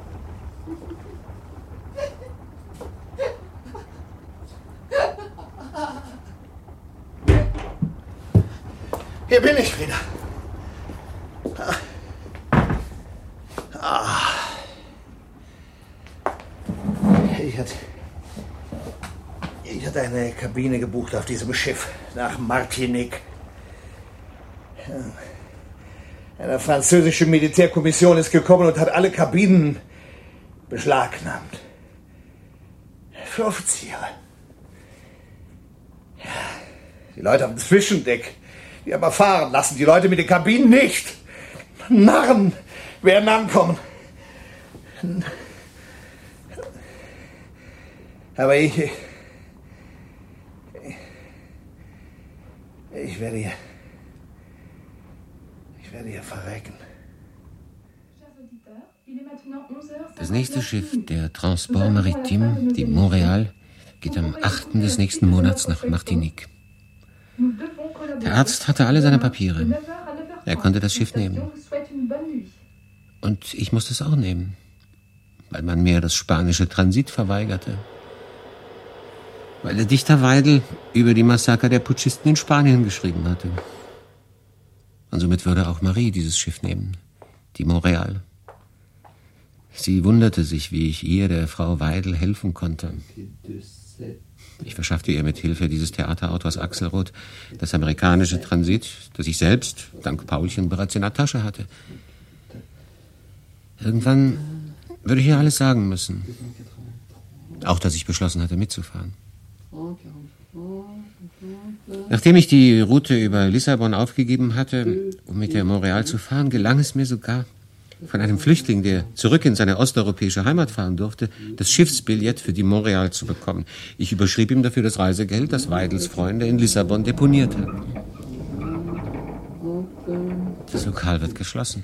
Hier bin ich wieder. Ah. Ich hatte, ich hatte eine Kabine gebucht auf diesem Schiff nach Martinique. Eine französische Militärkommission ist gekommen und hat alle Kabinen beschlagnahmt. Für Offiziere. Die Leute auf dem Zwischendeck, die haben fahren lassen, die Leute mit den Kabinen nicht. Narren werden ankommen. Aber ich... Ich werde hier... Ich werde hier verrecken. Das nächste Schiff, der Transport Maritime, die Montréal, geht am achten des nächsten Monats nach Martinique. Der Arzt hatte alle seine Papiere. Er konnte das Schiff nehmen. Und ich musste es auch nehmen, weil man mir das spanische Transit verweigerte. Weil der Dichter Weidel über die Massaker der Putschisten in Spanien geschrieben hatte. Und somit würde auch Marie dieses Schiff nehmen, die Montréal. Sie wunderte sich, wie ich ihr, der Frau Weidel, helfen konnte. Ich verschaffte ihr mit Hilfe dieses Theaterautors Axelrod das amerikanische Transit, das ich selbst, dank Paulchen, bereits in der Tasche hatte. Irgendwann würde ich ihr alles sagen müssen. Auch, dass ich beschlossen hatte, mitzufahren. Nachdem ich die Route über Lissabon aufgegeben hatte, um mit der Montréal zu fahren, gelang es mir sogar, von einem Flüchtling, der zurück in seine osteuropäische Heimat fahren durfte, das Schiffsbillett für die Montréal zu bekommen. Ich überschrieb ihm dafür das Reisegeld, das Weidels Freunde in Lissabon deponiert hatten. Das Lokal wird geschlossen.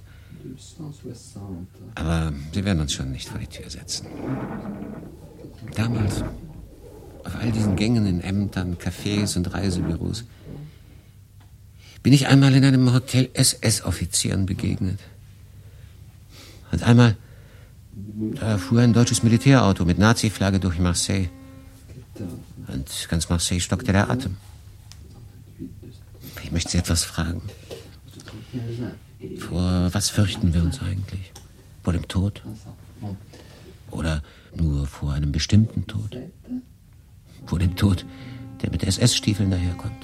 Aber sie werden uns schon nicht vor die Tür setzen. Damals, auf all diesen Gängen in Ämtern, Cafés und Reisebüros, bin ich einmal in einem Hotel S S-Offizieren begegnet. Und einmal, da fuhr ein deutsches Militärauto mit Nazi-Flagge durch Marseille. Und ganz Marseille stockte der Atem. Ich möchte Sie etwas fragen. Vor was fürchten wir uns eigentlich? Vor dem Tod? Oder nur vor einem bestimmten Tod? Vor dem Tod, der mit S S-Stiefeln daherkommt?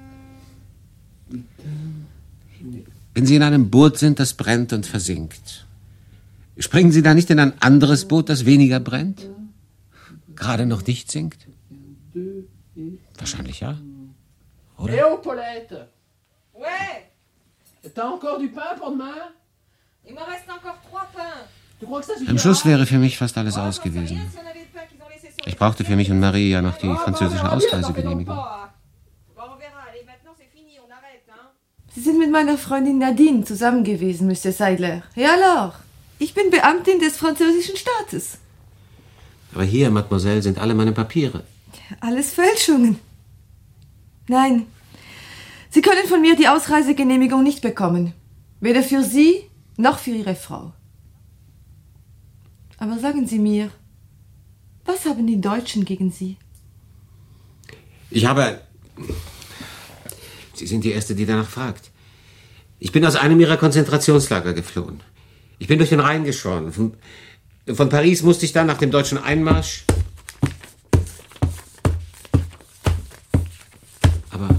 Wenn Sie in einem Boot sind, das brennt und versinkt, springen Sie da nicht in ein anderes Boot, das weniger brennt? Gerade noch nicht sinkt? Wahrscheinlich ja. Oder? Eh oh, Paulette! Ouais! T'as encore du pain pour demain? Il me reste encore trois pains. Tu crois que ça suffira? Am Schluss wäre für mich fast alles aus gewesen. Ich brauchte für mich und Marie ja noch die französische Ausreisegenehmigung. Sie sind mit meiner Freundin Nadine zusammen gewesen, Monsieur Seidler. Ja, alors. Ich bin Beamtin des französischen Staates. Aber hier, Mademoiselle, sind alle meine Papiere. Alles Fälschungen. Nein, Sie können von mir die Ausreisegenehmigung nicht bekommen. Weder für Sie noch für Ihre Frau. Aber sagen Sie mir, was haben die Deutschen gegen Sie? Ich habe... Sie sind die Erste, die danach fragt. Ich bin aus einem ihrer Konzentrationslager geflohen. Ich bin durch den Rhein geschoren. Von, von Paris musste ich dann nach dem deutschen Einmarsch... Aber...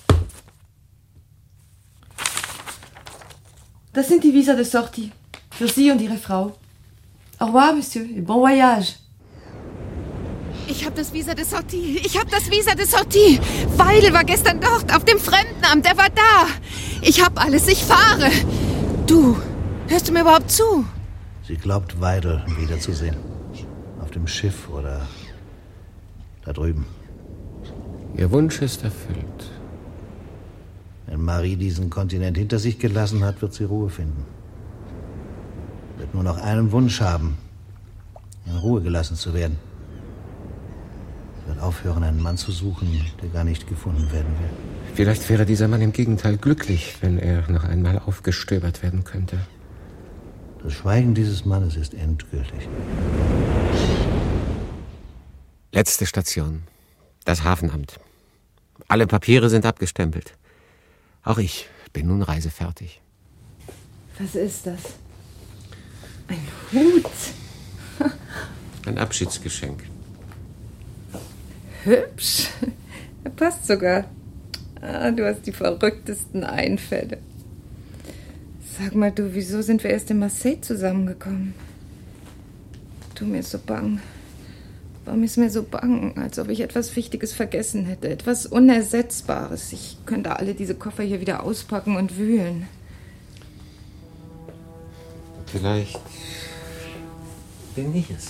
Das sind die Visa de sortie. Für Sie und Ihre Frau. Au revoir, Monsieur, et bon voyage. Ich habe das Visa de sortie. Ich habe das Visa de sortie. Weidel war gestern dort, auf dem Fremdenamt. Er war da. Ich habe alles. Ich fahre. Du, hörst du mir überhaupt zu? Sie glaubt, Weidel wiederzusehen. Auf dem Schiff oder da drüben. Ihr Wunsch ist erfüllt. Wenn Marie diesen Kontinent hinter sich gelassen hat, wird sie Ruhe finden. Wird nur noch einen Wunsch haben, in Ruhe gelassen zu werden. Sie wird aufhören, einen Mann zu suchen, der gar nicht gefunden werden will. Vielleicht wäre dieser Mann im Gegenteil glücklich, wenn er noch einmal aufgestöbert werden könnte. Das Schweigen dieses Mannes ist endgültig. Letzte Station. Das Hafenamt. Alle Papiere sind abgestempelt. Auch ich bin nun reisefertig. Was ist das? Ein Hut. Ein Abschiedsgeschenk. Hübsch. Er passt sogar. Ah, du hast die verrücktesten Einfälle. Sag mal, du, wieso sind wir erst in Marseille zusammengekommen? Du, mir ist so bang. Warum ist mir so bang, als ob ich etwas Wichtiges vergessen hätte? Etwas Unersetzbares. Ich könnte alle diese Koffer hier wieder auspacken und wühlen. Vielleicht bin ich es.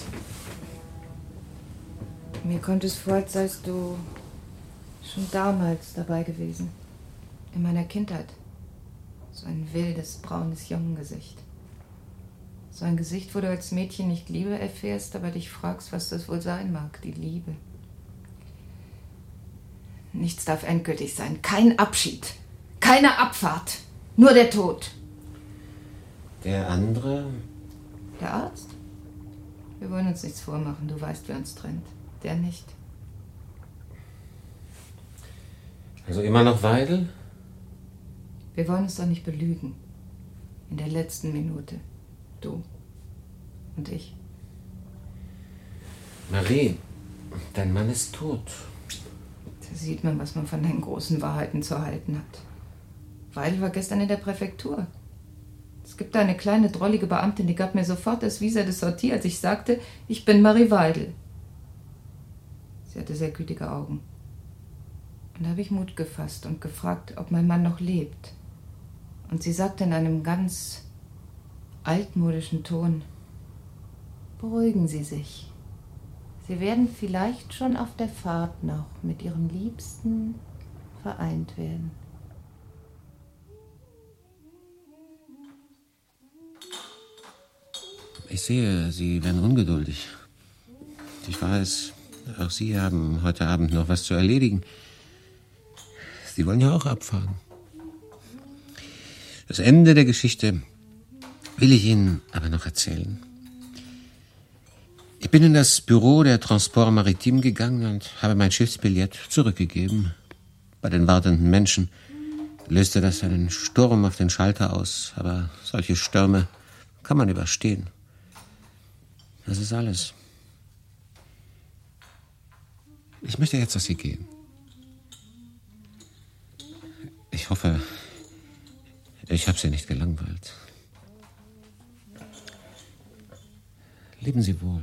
Mir kommt es vor, als seist du schon damals dabei gewesen. In meiner Kindheit. So ein wildes, braunes Jungengesicht. So ein Gesicht, wo du als Mädchen nicht Liebe erfährst, aber dich fragst, was das wohl sein mag, die Liebe. Nichts darf endgültig sein. Kein Abschied. Keine Abfahrt. Nur der Tod. Der andere? Der Arzt? Wir wollen uns nichts vormachen. Du weißt, wer uns trennt. Der nicht. Also immer noch Weidel? Wir wollen uns doch nicht belügen. In der letzten Minute. Du und ich. Marie, dein Mann ist tot. Da sieht man, was man von den großen Wahrheiten zu halten hat. Weidel war gestern in der Präfektur. Es gibt da eine kleine, drollige Beamtin, die gab mir sofort das Visa de sortie, als ich sagte, ich bin Marie Weidel. Sie hatte sehr gütige Augen. Und da habe ich Mut gefasst und gefragt, ob mein Mann noch lebt. Und sie sagte in einem ganz altmodischen Ton, beruhigen Sie sich. Sie werden vielleicht schon auf der Fahrt noch mit Ihrem Liebsten vereint werden. Ich sehe, Sie werden ungeduldig. Ich weiß, auch Sie haben heute Abend noch was zu erledigen. Sie wollen ja auch abfahren. Das Ende der Geschichte will ich Ihnen aber noch erzählen. Ich bin in das Büro der Transport Maritime gegangen und habe mein Schiffsbillett zurückgegeben. Bei den wartenden Menschen löste das einen Sturm auf den Schalter aus, aber solche Stürme kann man überstehen. Das ist alles. Ich möchte jetzt, dass Sie gehen. Ich hoffe, ich habe Sie nicht gelangweilt. Leben Sie wohl.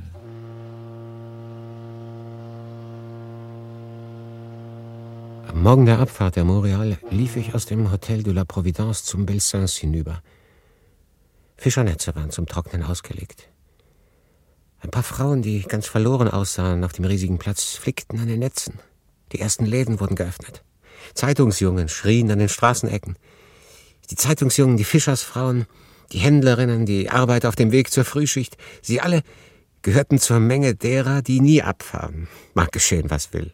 Am Morgen der Abfahrt der Montreal lief ich aus dem Hotel de la Providence zum Belsain's hinüber. Fischernetze waren zum Trocknen ausgelegt. Ein paar Frauen, die ganz verloren aussahen auf dem riesigen Platz, flickten an den Netzen. Die ersten Läden wurden geöffnet. Zeitungsjungen schrien an den Straßenecken. Die Zeitungsjungen, die Fischersfrauen, die Händlerinnen, die Arbeiter auf dem Weg zur Frühschicht, sie alle gehörten zur Menge derer, die nie abfahren. Mag geschehen, was will.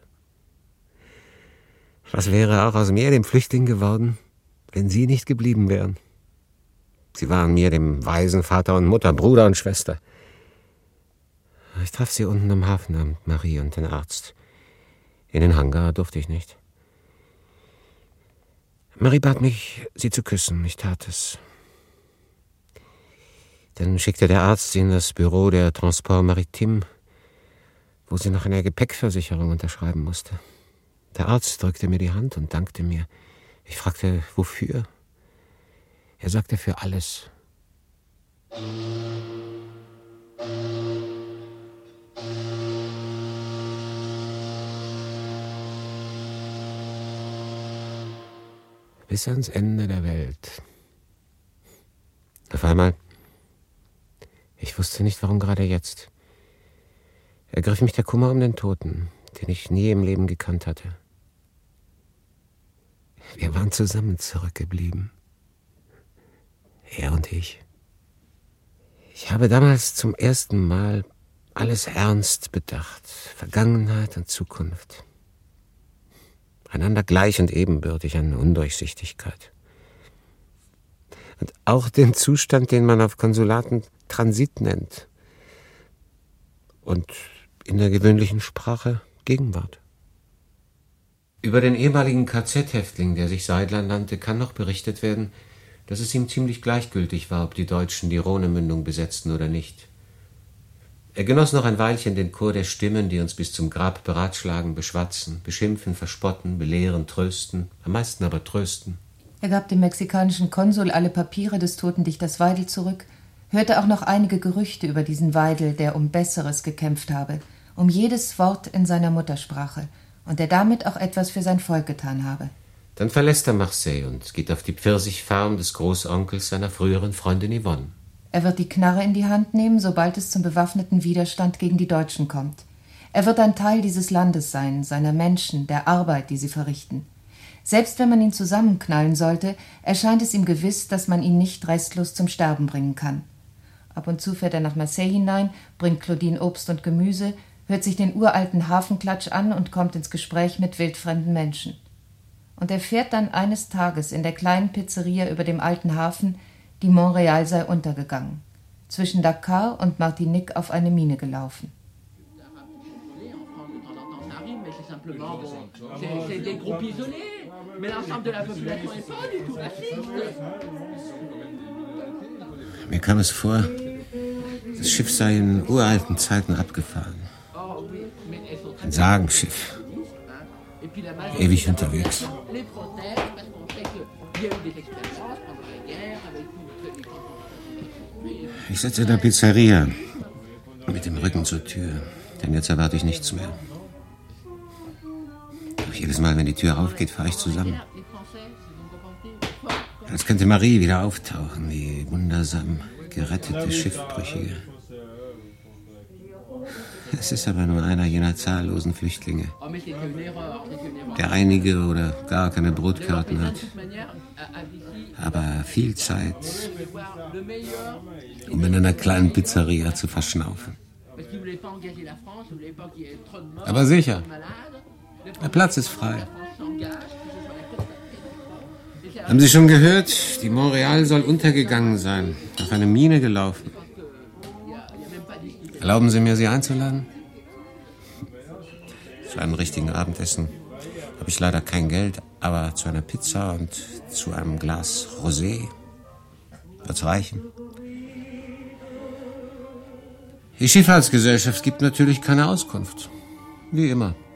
Was wäre auch aus mir, dem Flüchtling, geworden, wenn Sie nicht geblieben wären? Sie waren mir, dem Waisen, Vater und Mutter, Bruder und Schwester. Ich traf Sie unten am Hafenamt, Marie und den Arzt. In den Hangar durfte ich nicht. Marie bat mich, sie zu küssen. Ich tat es. Dann schickte der Arzt sie in das Büro der Transport Maritime, wo sie noch eine Gepäckversicherung unterschreiben musste. Der Arzt drückte mir die Hand und dankte mir. Ich fragte, wofür? Er sagte, für alles. Bis ans Ende der Welt. Auf einmal, ich wusste nicht, warum gerade jetzt, ergriff mich der Kummer um den Toten, den ich nie im Leben gekannt hatte. Wir waren zusammen zurückgeblieben. Er und ich. Ich habe damals zum ersten Mal alles ernst bedacht, Vergangenheit und Zukunft. Einander gleich und ebenbürtig an Undurchsichtigkeit. Und auch den Zustand, den man auf Konsulaten Transit nennt. Und in der gewöhnlichen Sprache Gegenwart. Über den ehemaligen K Z-Häftling, der sich Seidler nannte, kann noch berichtet werden, dass es ihm ziemlich gleichgültig war, ob die Deutschen die Rhonemündung besetzten oder nicht. Er genoss noch ein Weilchen den Chor der Stimmen, die uns bis zum Grab beratschlagen, beschwatzen, beschimpfen, verspotten, belehren, trösten, am meisten aber trösten. Er gab dem mexikanischen Konsul alle Papiere des toten Dichters Weidel zurück, hörte auch noch einige Gerüchte über diesen Weidel, der um Besseres gekämpft habe, um jedes Wort in seiner Muttersprache, und der damit auch etwas für sein Volk getan habe. Dann verlässt er Marseille und geht auf die Pfirsichfarm des Großonkels seiner früheren Freundin Yvonne. Er wird die Knarre in die Hand nehmen, sobald es zum bewaffneten Widerstand gegen die Deutschen kommt. Er wird ein Teil dieses Landes sein, seiner Menschen, der Arbeit, die sie verrichten. Selbst wenn man ihn zusammenknallen sollte, erscheint es ihm gewiss, dass man ihn nicht restlos zum Sterben bringen kann. Ab und zu fährt er nach Marseille hinein, bringt Claudine Obst und Gemüse, hört sich den uralten Hafenklatsch an und kommt ins Gespräch mit wildfremden Menschen. Und er fährt dann eines Tages in der kleinen Pizzeria über dem alten Hafen, die Montreal sei untergegangen, zwischen Dakar und Martinique auf eine Mine gelaufen. Mir kam es vor, das Schiff sei in uralten Zeiten abgefahren. Ein Sagenschiff. Ewig unterwegs. Ich sitze in der Pizzeria mit dem Rücken zur Tür, denn jetzt erwarte ich nichts mehr. Doch jedes Mal, wenn die Tür aufgeht, fahre ich zusammen. Als könnte Marie wieder auftauchen, die wundersam gerettete Schiffbrüchige. Es ist aber nur einer jener zahllosen Flüchtlinge, der einige oder gar keine Brotkarten hat, aber viel Zeit, um in einer kleinen Pizzeria zu verschnaufen. Aber sicher, der Platz ist frei. Haben Sie schon gehört? Die Montreal soll untergegangen sein, auf eine Mine gelaufen. Erlauben Sie mir, Sie einzuladen? Zu einem richtigen Abendessen habe ich leider kein Geld, aber zu einer Pizza und zu einem Glas Rosé wird's reichen. Die Schifffahrtsgesellschaft gibt natürlich keine Auskunft. Wie immer.